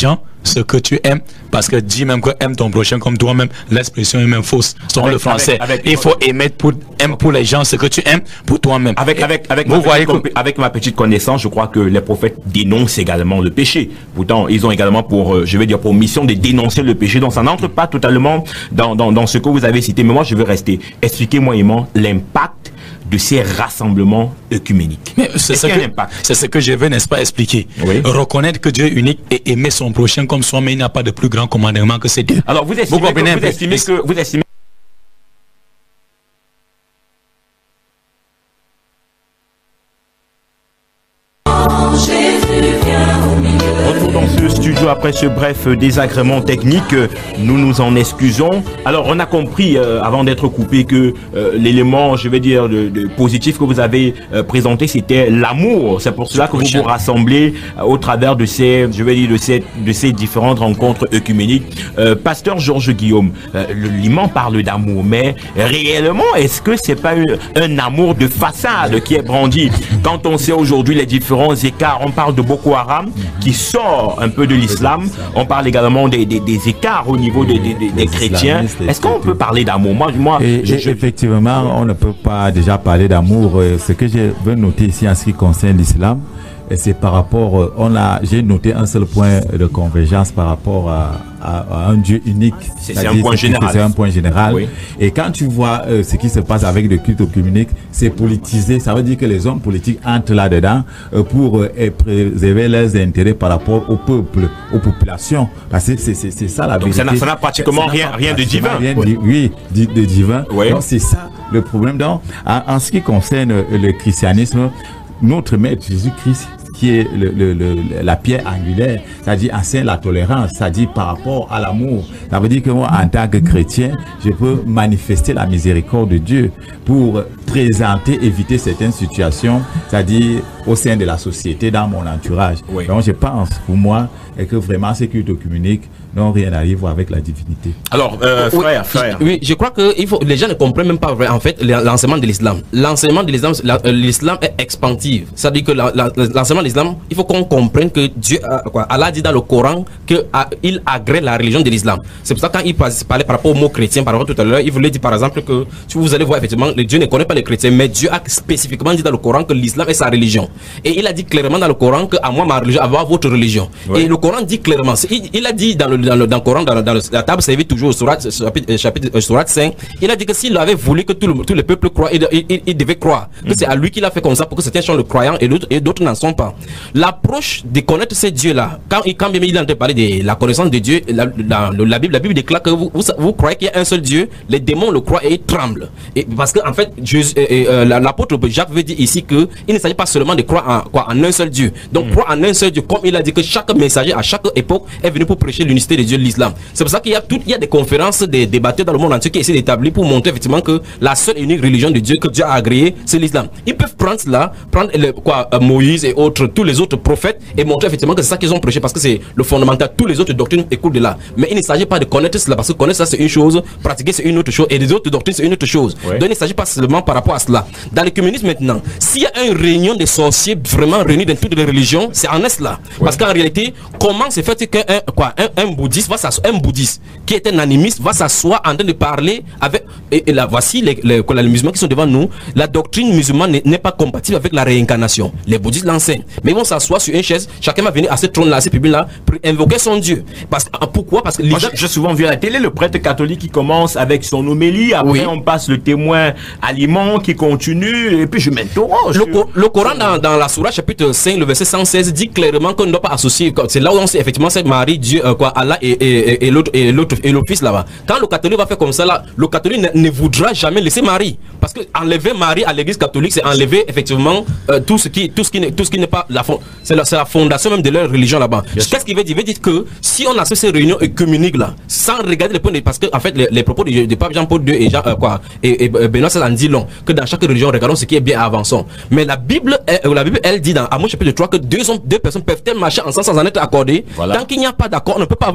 S7: ce que tu aimes, parce que dis même que aime ton prochain comme toi-même, l'expression est même fausse. Selon le français, avec, avec, il faut aimer pour, aime pour les gens ce que tu aimes pour toi-même.
S5: Avec, avec, avec, ma petite, que... avec ma petite connaissance, je crois que les prophètes dénoncent également le péché. Pourtant, ils ont également pour, euh, je vais dire, pour mission de dénoncer le péché. Donc, ça n'entre pas totalement dans, dans, dans ce que vous avez cité. Mais moi, je veux rester. Expliquez-moi, Iman, l'impact de ces rassemblements œcuméniques.
S7: C'est ce, ce que je veux, n'est-ce pas, expliquer. Oui. Reconnaître que Dieu est unique et aimer son prochain comme soi-même, il n'y a pas de plus grand commandement que ces deux.
S5: Alors, vous estimez, vous que, vous estimez que... Vous estimez Retour dans ce studio après ce bref désagrément technique, nous nous en excusons. Alors on a compris euh, avant d'être coupé que euh, l'élément, je vais dire, de, de positif que vous avez euh, présenté, c'était l'amour. C'est pour cela que vous vous rassemblez euh, au travers de ces, je vais dire, de ces, de ces différentes rencontres œcuméniques. Euh, Pasteur Georges Guillaume, euh, l'imam parle d'amour, mais réellement, est-ce que c'est pas une, un amour de façade qui est brandi? Quand on sait aujourd'hui les différents écarts, on parle de Boko Haram qui sort un peu de l'islam, on parle également des, des, des écarts au niveau des, des, des, des chrétiens. Est-ce qu'on peut parler d'amour? Moi, moi
S10: et, je, je... Effectivement, on ne peut pas déjà parler d'amour. Ce que je veux noter ici en ce qui concerne l'islam, c'est par rapport, on a, j'ai noté un seul point de convergence par rapport à, à, à un Dieu unique.
S5: C'est un point général.
S10: C'est un point général.
S5: Oui.
S10: Et quand tu vois euh, ce qui se passe avec le culte œcuménique, c'est politisé. Ça veut dire que les hommes politiques entrent là-dedans euh, pour euh, préserver leurs intérêts par rapport au peuple, aux populations. Parce que c'est ça la
S5: Donc
S10: vérité.
S5: Donc ça n'a pratiquement rien, rien de divin.
S10: Rien oui, de, oui de, de divin.
S5: Oui.
S10: Donc c'est ça le problème. Donc, en, en ce qui concerne le christianisme, notre maître Jésus-Christ, qui est le, le, le, la pierre angulaire, c'est-à-dire enseigne la tolérance, c'est-à-dire par rapport à l'amour. Ça veut dire que moi, en tant que chrétien, je peux manifester la miséricorde de Dieu pour présenter, éviter certaines situations, c'est-à-dire au sein de la société, dans mon entourage. Oui. Donc je pense, pour moi, que vraiment ces cultes œcuméniques n'ont rien à voir avec la divinité.
S5: Alors, euh, frère, oui, frère.
S8: Oui, je crois que il faut, les gens ne comprennent même pas en fait l'enseignement de l'islam. L'enseignement de l'islam, l'islam est expansif. C'est-à-dire que l'enseignement de l'islam, il faut qu'on comprenne que Dieu, quoi, Allah dit dans le Coran qu'il agrée la religion de l'islam. C'est pour ça que quand il parlait par rapport au mot chrétien, par rapport tout à l'heure, il voulait dire par exemple que si vous allez voir effectivement, Dieu ne connaît pas les chrétiens, mais Dieu a spécifiquement dit dans le Coran que l'islam est sa religion. Et il a dit clairement dans le Coran que à moi ma religion, à moi votre religion. Oui. Et le Coran dit clairement, il, il a dit dans le, dans le, dans le Coran, dans, le, dans le, la table servie toujours au surat, chapitre, chapitre surat cinq, il a dit que s'il avait voulu que tout le, tout le peuple croit, il, il, il, il devait croire. Que mm-hmm. c'est à lui qu'il a fait comme ça pour que certains sont le croyant et d'autres n'en sont pas. L'approche de connaître ces dieux-là, quand, quand bien il est en train de parler de la connaissance de Dieu, la, la, la, la Bible, la Bible déclare que vous, vous, vous croyez qu'il y a un seul Dieu, les démons le croient et ils tremblent. Et parce qu'en en fait, euh, l'apôtre Jacques veut dire ici que il ne s'agit pas seulement de croire en, quoi, en un seul Dieu. Donc, mm. croire en un seul Dieu, comme il a dit que chaque messager à chaque époque est venu pour prêcher l'unicité de Dieu de l'islam. C'est pour ça qu'il y a tout, il y a des conférences, des débatteurs dans le monde entier qui essaient d'établir pour montrer effectivement que la seule et unique religion de Dieu que Dieu a agréée, c'est l'islam. Ils peuvent prendre cela, prendre le, quoi, Moïse et autres, tous les autres prophètes et montrer effectivement que c'est ça qu'ils ont prêché parce que c'est le fondamental. Tous les autres doctrines écoulent de là. Mais il ne s'agit pas de connaître cela parce que connaître ça c'est une chose, pratiquer c'est une autre chose et les autres doctrines c'est une autre chose. Ouais. Donc il ne s'agit pas seulement par rapport à cela. Dans le communisme maintenant, s'il y a une réunion des sorciers vraiment réunis dans toutes les religions, c'est en est là. Ouais. Parce qu'en réalité, comment se fait qu'un quoi un, un bouddhiste va s'asseoir, un bouddhiste qui est un animiste va s'asseoir en train de parler avec et, et là voici les, les, les, les musulmans qui sont devant nous. La doctrine musulmane n'est pas compatible avec la réincarnation. Les bouddhistes l'enseignent, mais ils vont s'asseoir sur une chaise, chacun va venir à ce trône là, à ce public là pour invoquer son Dieu. Parce que pourquoi? Parce que les
S5: Moi, gens... j'ai souvent vu à la télé le prêtre catholique qui commence avec son homélie, après oui. on passe le témoin aliment qui continue et puis je m'interroge.
S8: Le, cor le Coran dans, dans la sourate chapitre cinq, le verset cent seize dit clairement qu'on ne doit pas associer. C'est là où on sait effectivement c'est Marie, Dieu, euh, quoi, Allah et, et, et, et l'autre et l'autre et le fils là-bas. Quand le catholique va faire comme ça là, le catholique ne, ne voudra jamais laisser Marie, parce que enlever Marie à l'église catholique, c'est enlever effectivement euh, tout ce qui tout ce qui tout ce qui n'est pas la c'est la, la fondation même de leur religion là-bas. Qu'est-ce qu'il veut dire? Il veut dire que si on a ces réunions œcuméniques là, sans regarder les points de, parce que en fait les, les propos de, de Pape Jean-Paul deux et Jean euh, quoi et, et Benoît ça en dit long que dans chaque religion regardons ce qui est bien avançant. Mais la Bible elle, la Bible elle dit dans Amos chapitre trois que deux, deux personnes peuvent marcher ensemble sans en être accordées. Voilà. Tant qu'il n'y a pas d'accord, on ne peut pas avoir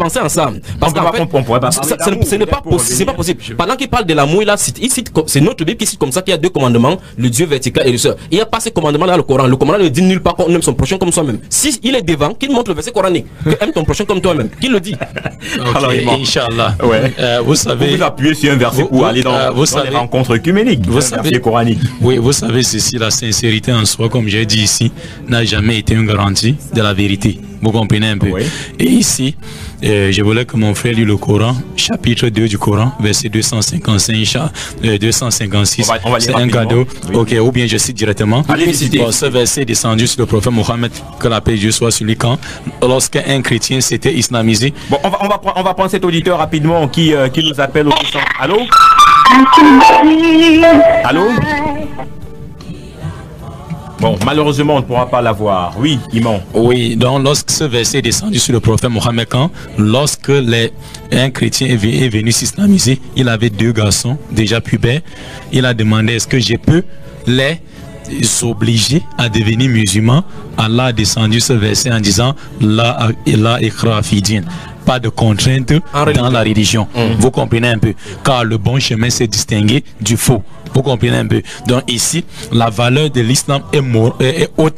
S8: avancer ensemble. Parce qu'en fait, on pourrait pas ça, ça, ce n'est pas, possi pas possible. Pendant qu'il parle de l'amour, là, c'est notre Bible qui cite comme ça qu'il y a deux commandements, le Dieu vertical et le seul. Il n'y a pas ce commandement dans le Coran. Le commandement ne dit nulle part qu'on aime son prochain comme soi-même. Si il est devant, qu'il montre le verset coranique, que aime ton prochain comme toi-même, qu'il le dit.
S7: Okay, alors, Inch'Allah. Ouais. Euh, vous savez,
S5: vous, vous appuyez sur un verset vous, pour aller dans, euh, vous dans savez, les rencontres œcuméniques.
S7: Vous savez, verset coranique. Oui, vous savez ceci, la sincérité en soi, comme j'ai dit ici, n'a jamais été une garantie de la vérité. Vous comprenez un peu. Oui. Et ici, euh, je voulais que mon frère lit le Coran, chapitre deux du Coran, verset deux cent cinquante-cinq, euh, deux cent cinquante-six. C'est un cadeau. Oui. Ok, ou bien je cite directement.
S5: Allez,
S7: bon, ce verset est descendu sur le prophète Mohammed, que la paix de Dieu soit sur lui, quand, lorsqu'un chrétien s'était islamisé.
S5: Bon, on va, on va, on va prendre cet auditeur rapidement qui, euh, qui nous appelle au puissant. Allô? Allô? Bon, malheureusement, on ne pourra pas l'avoir. Oui, Imam.
S7: Oui, donc lorsque ce verset est descendu sur le prophète Mohammed, quand, lorsque les, un chrétien est venu, est venu s'islamiser, il avait deux garçons déjà pubères. Il a demandé, est-ce que je peux les obliger à devenir musulmans? Allah a descendu ce verset en disant, La ikra fi din. Pas de contrainte dans la religion. Mmh. Vous comprenez un peu? Car le bon chemin s'est distingué du faux. Vous comprenez un peu? Donc ici, la valeur de l'islam est, est, est haute.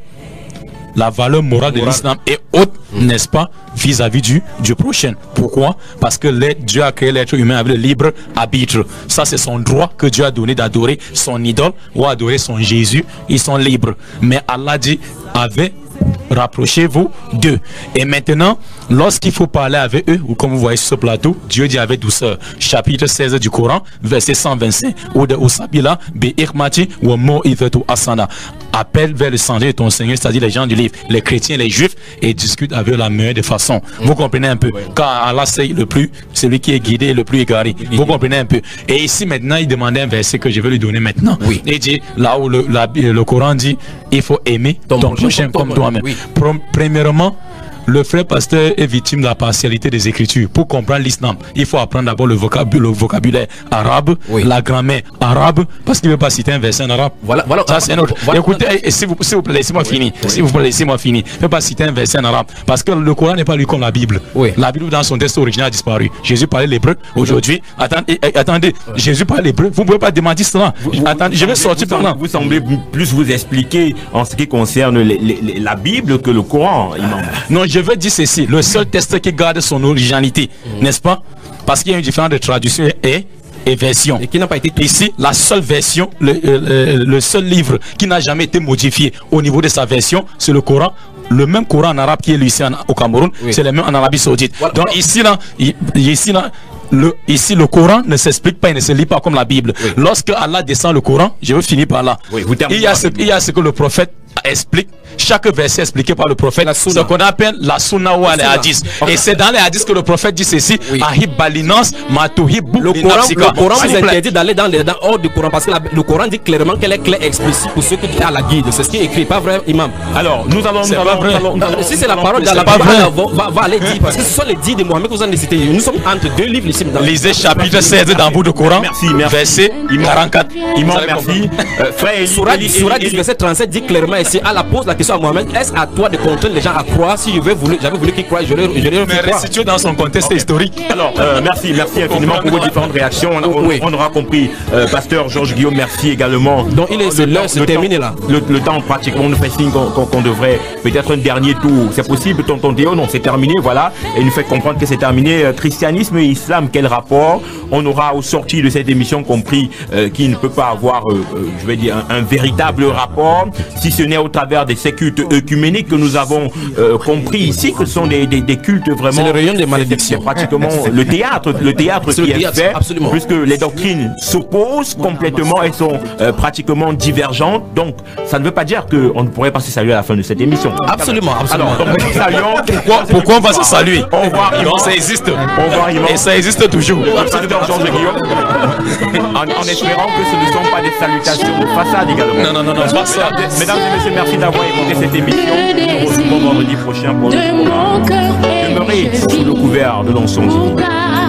S7: La valeur morale de l'islam est haute, mmh. n'est-ce pas, vis-à-vis -vis du, du prochain. Pourquoi? Parce que Dieu a créé l'être humain avec le libre arbitre. Ça, c'est son droit que Dieu a donné d'adorer son idole ou adorer son Jésus. Ils sont libres. Mais Allah dit, avec rapprochez-vous d'eux. Et maintenant, lorsqu'il faut parler avec eux, ou comme vous voyez sur ce plateau, Dieu dit avec douceur. Chapitre seize du Coran, verset cent vingt-cinq. Ou de Usabila, Be Irmati, ou Mo Ivetu Asana. Appelle vers le sentier de ton Seigneur, c'est-à-dire les gens du livre, les chrétiens, les juifs, et discute avec la meilleure des façons. Mmh. Vous comprenez un peu? Ouais. Car Allah c'est le plus, celui qui est guidé, le plus égaré. Mmh. Vous comprenez un peu? Et ici maintenant, il demandait un verset que je vais lui donner maintenant. Oui. Il dit, là où le, la, le Coran dit, il faut aimer ton, ton prochain comme toi-même. Oui. Premièrement, le frère pasteur est victime de la partialité des Écritures. Pour comprendre l'islam, il faut apprendre d'abord le, vocab le vocabulaire arabe, oui. la grammaire arabe, parce qu'il ne veut pas citer un verset en arabe. Voilà, voilà. Ça, c'est un autre. Voilà. Écoutez, s'il vous, vous plaît, laissez-moi oui. finir. Oui. S'il vous plaît, laissez-moi finir. Il ne veut pas citer un verset en arabe, parce que le Coran n'est pas lu comme la Bible. Oui. La Bible, dans son texte original, a disparu. Jésus parlait l'hébreu. Aujourd'hui, attendez, attendez oui. Jésus parlait l'hébreu. Vous ne pouvez pas démentir cela. Vous, attendez, je vais sortir
S5: vous,
S7: maintenant.
S5: Vous semblez plus vous expliquer en ce qui concerne les, les, les, la Bible que le Coran. Euh,
S7: non, je veux dire ceci, le seul texte qui garde son originalité, mmh. n'est-ce pas? Parce qu'il y a une différence de traduction et, et version. Et qui n'a pas été ici, la seule version, le, euh, le seul livre qui n'a jamais été modifié au niveau de sa version, c'est le Coran. Le même Coran en arabe qui est lu ici en, au Cameroun, oui. c'est le même en Arabie Saoudite. Voilà. Donc ici là, ici là, Le, ici le Coran ne s'explique pas, il ne se lit pas comme la Bible. Oui. Lorsque Allah descend le Coran, je veux finir par là. Oui, il, y a ce, il y a ce que le prophète explique, chaque verset expliqué par le prophète, ce qu'on appelle la sunna ou les hadiths. Et c'est dans les hadiths que le prophète dit ceci, oui. Ahib balinans matuhibbu
S8: le Coran, le Coran vous interdit d'aller dans les dans hors du Coran parce que la, le Coran dit clairement qu'elle est claire explicite pour ceux qui sont à la guide. C'est ce qui est écrit, pas vrai, imam.
S5: Alors, nous allons, nous allons, nous allons, nous allons
S8: si c'est la parole d'Allah, va, va, va aller dire, parce que ce sont les dits de Mohammed que vous en avez cité. Nous sommes entre deux livres ici.
S7: Lisez chapitre seize dans vous de Coran.
S5: Merci, merci.
S7: Verset quarante-quatre.
S5: Imam, merci.
S8: Frère, Surah dix, verset trente-sept dit clairement ici, Allah pose la question à Mohammed, est-ce à toi de contraindre les gens à croire? Si j'avais voulu, j'avais voulu qu'ils croient, je leur je leur
S7: mais restitué dans son contexte okay. historique.
S5: Alors, euh, merci, merci infiniment pour vos différentes réactions. On, on, oui. on aura compris. Euh, Pasteur Georges Guillaume, merci également.
S8: Donc, il est l'heure se terminer là.
S5: Le, le temps, pratiquement, nous fait signe qu'on qu qu devrait peut-être un dernier tour. C'est possible, tonton Théo? Non, c'est terminé, voilà. Et il nous fait comprendre que c'est terminé. Euh, christianisme et islam, quel rapport? On aura au sorti de cette émission compris euh, qu'il ne peut pas avoir, euh, euh, je vais dire, un, un véritable rapport, si ce n'est au travers de ces cultes œcuméniques que nous avons euh, compris ici, que ce sont des, des, des cultes vraiment...
S8: C'est le rayon des malédictions.
S5: C'est pratiquement le théâtre, le théâtre qui est, est fait, absolument. Puisque les doctrines s'opposent complètement, elles sont euh, pratiquement divergentes. Donc, ça ne veut pas dire qu'on ne pourrait pas se saluer à la fin de cette émission.
S8: Absolument, absolument.
S5: Alors, donc, nous saluons.
S7: Pourquoi, pourquoi on va se saluer?
S5: Au revoir,
S7: non, ça existe.
S5: Au revoir,
S7: et ça existe toujours.
S5: Georges Guillaume. En, en espérant que ce ne sont pas des salutations de façade également.
S7: Non, non, non, non, pas ça.
S5: Mesdames et messieurs, merci d'avoir écouté cette émission. Nous nous retrouvons vendredi prochain pour le programme. Demeurez sous le couvert de l'onction divine.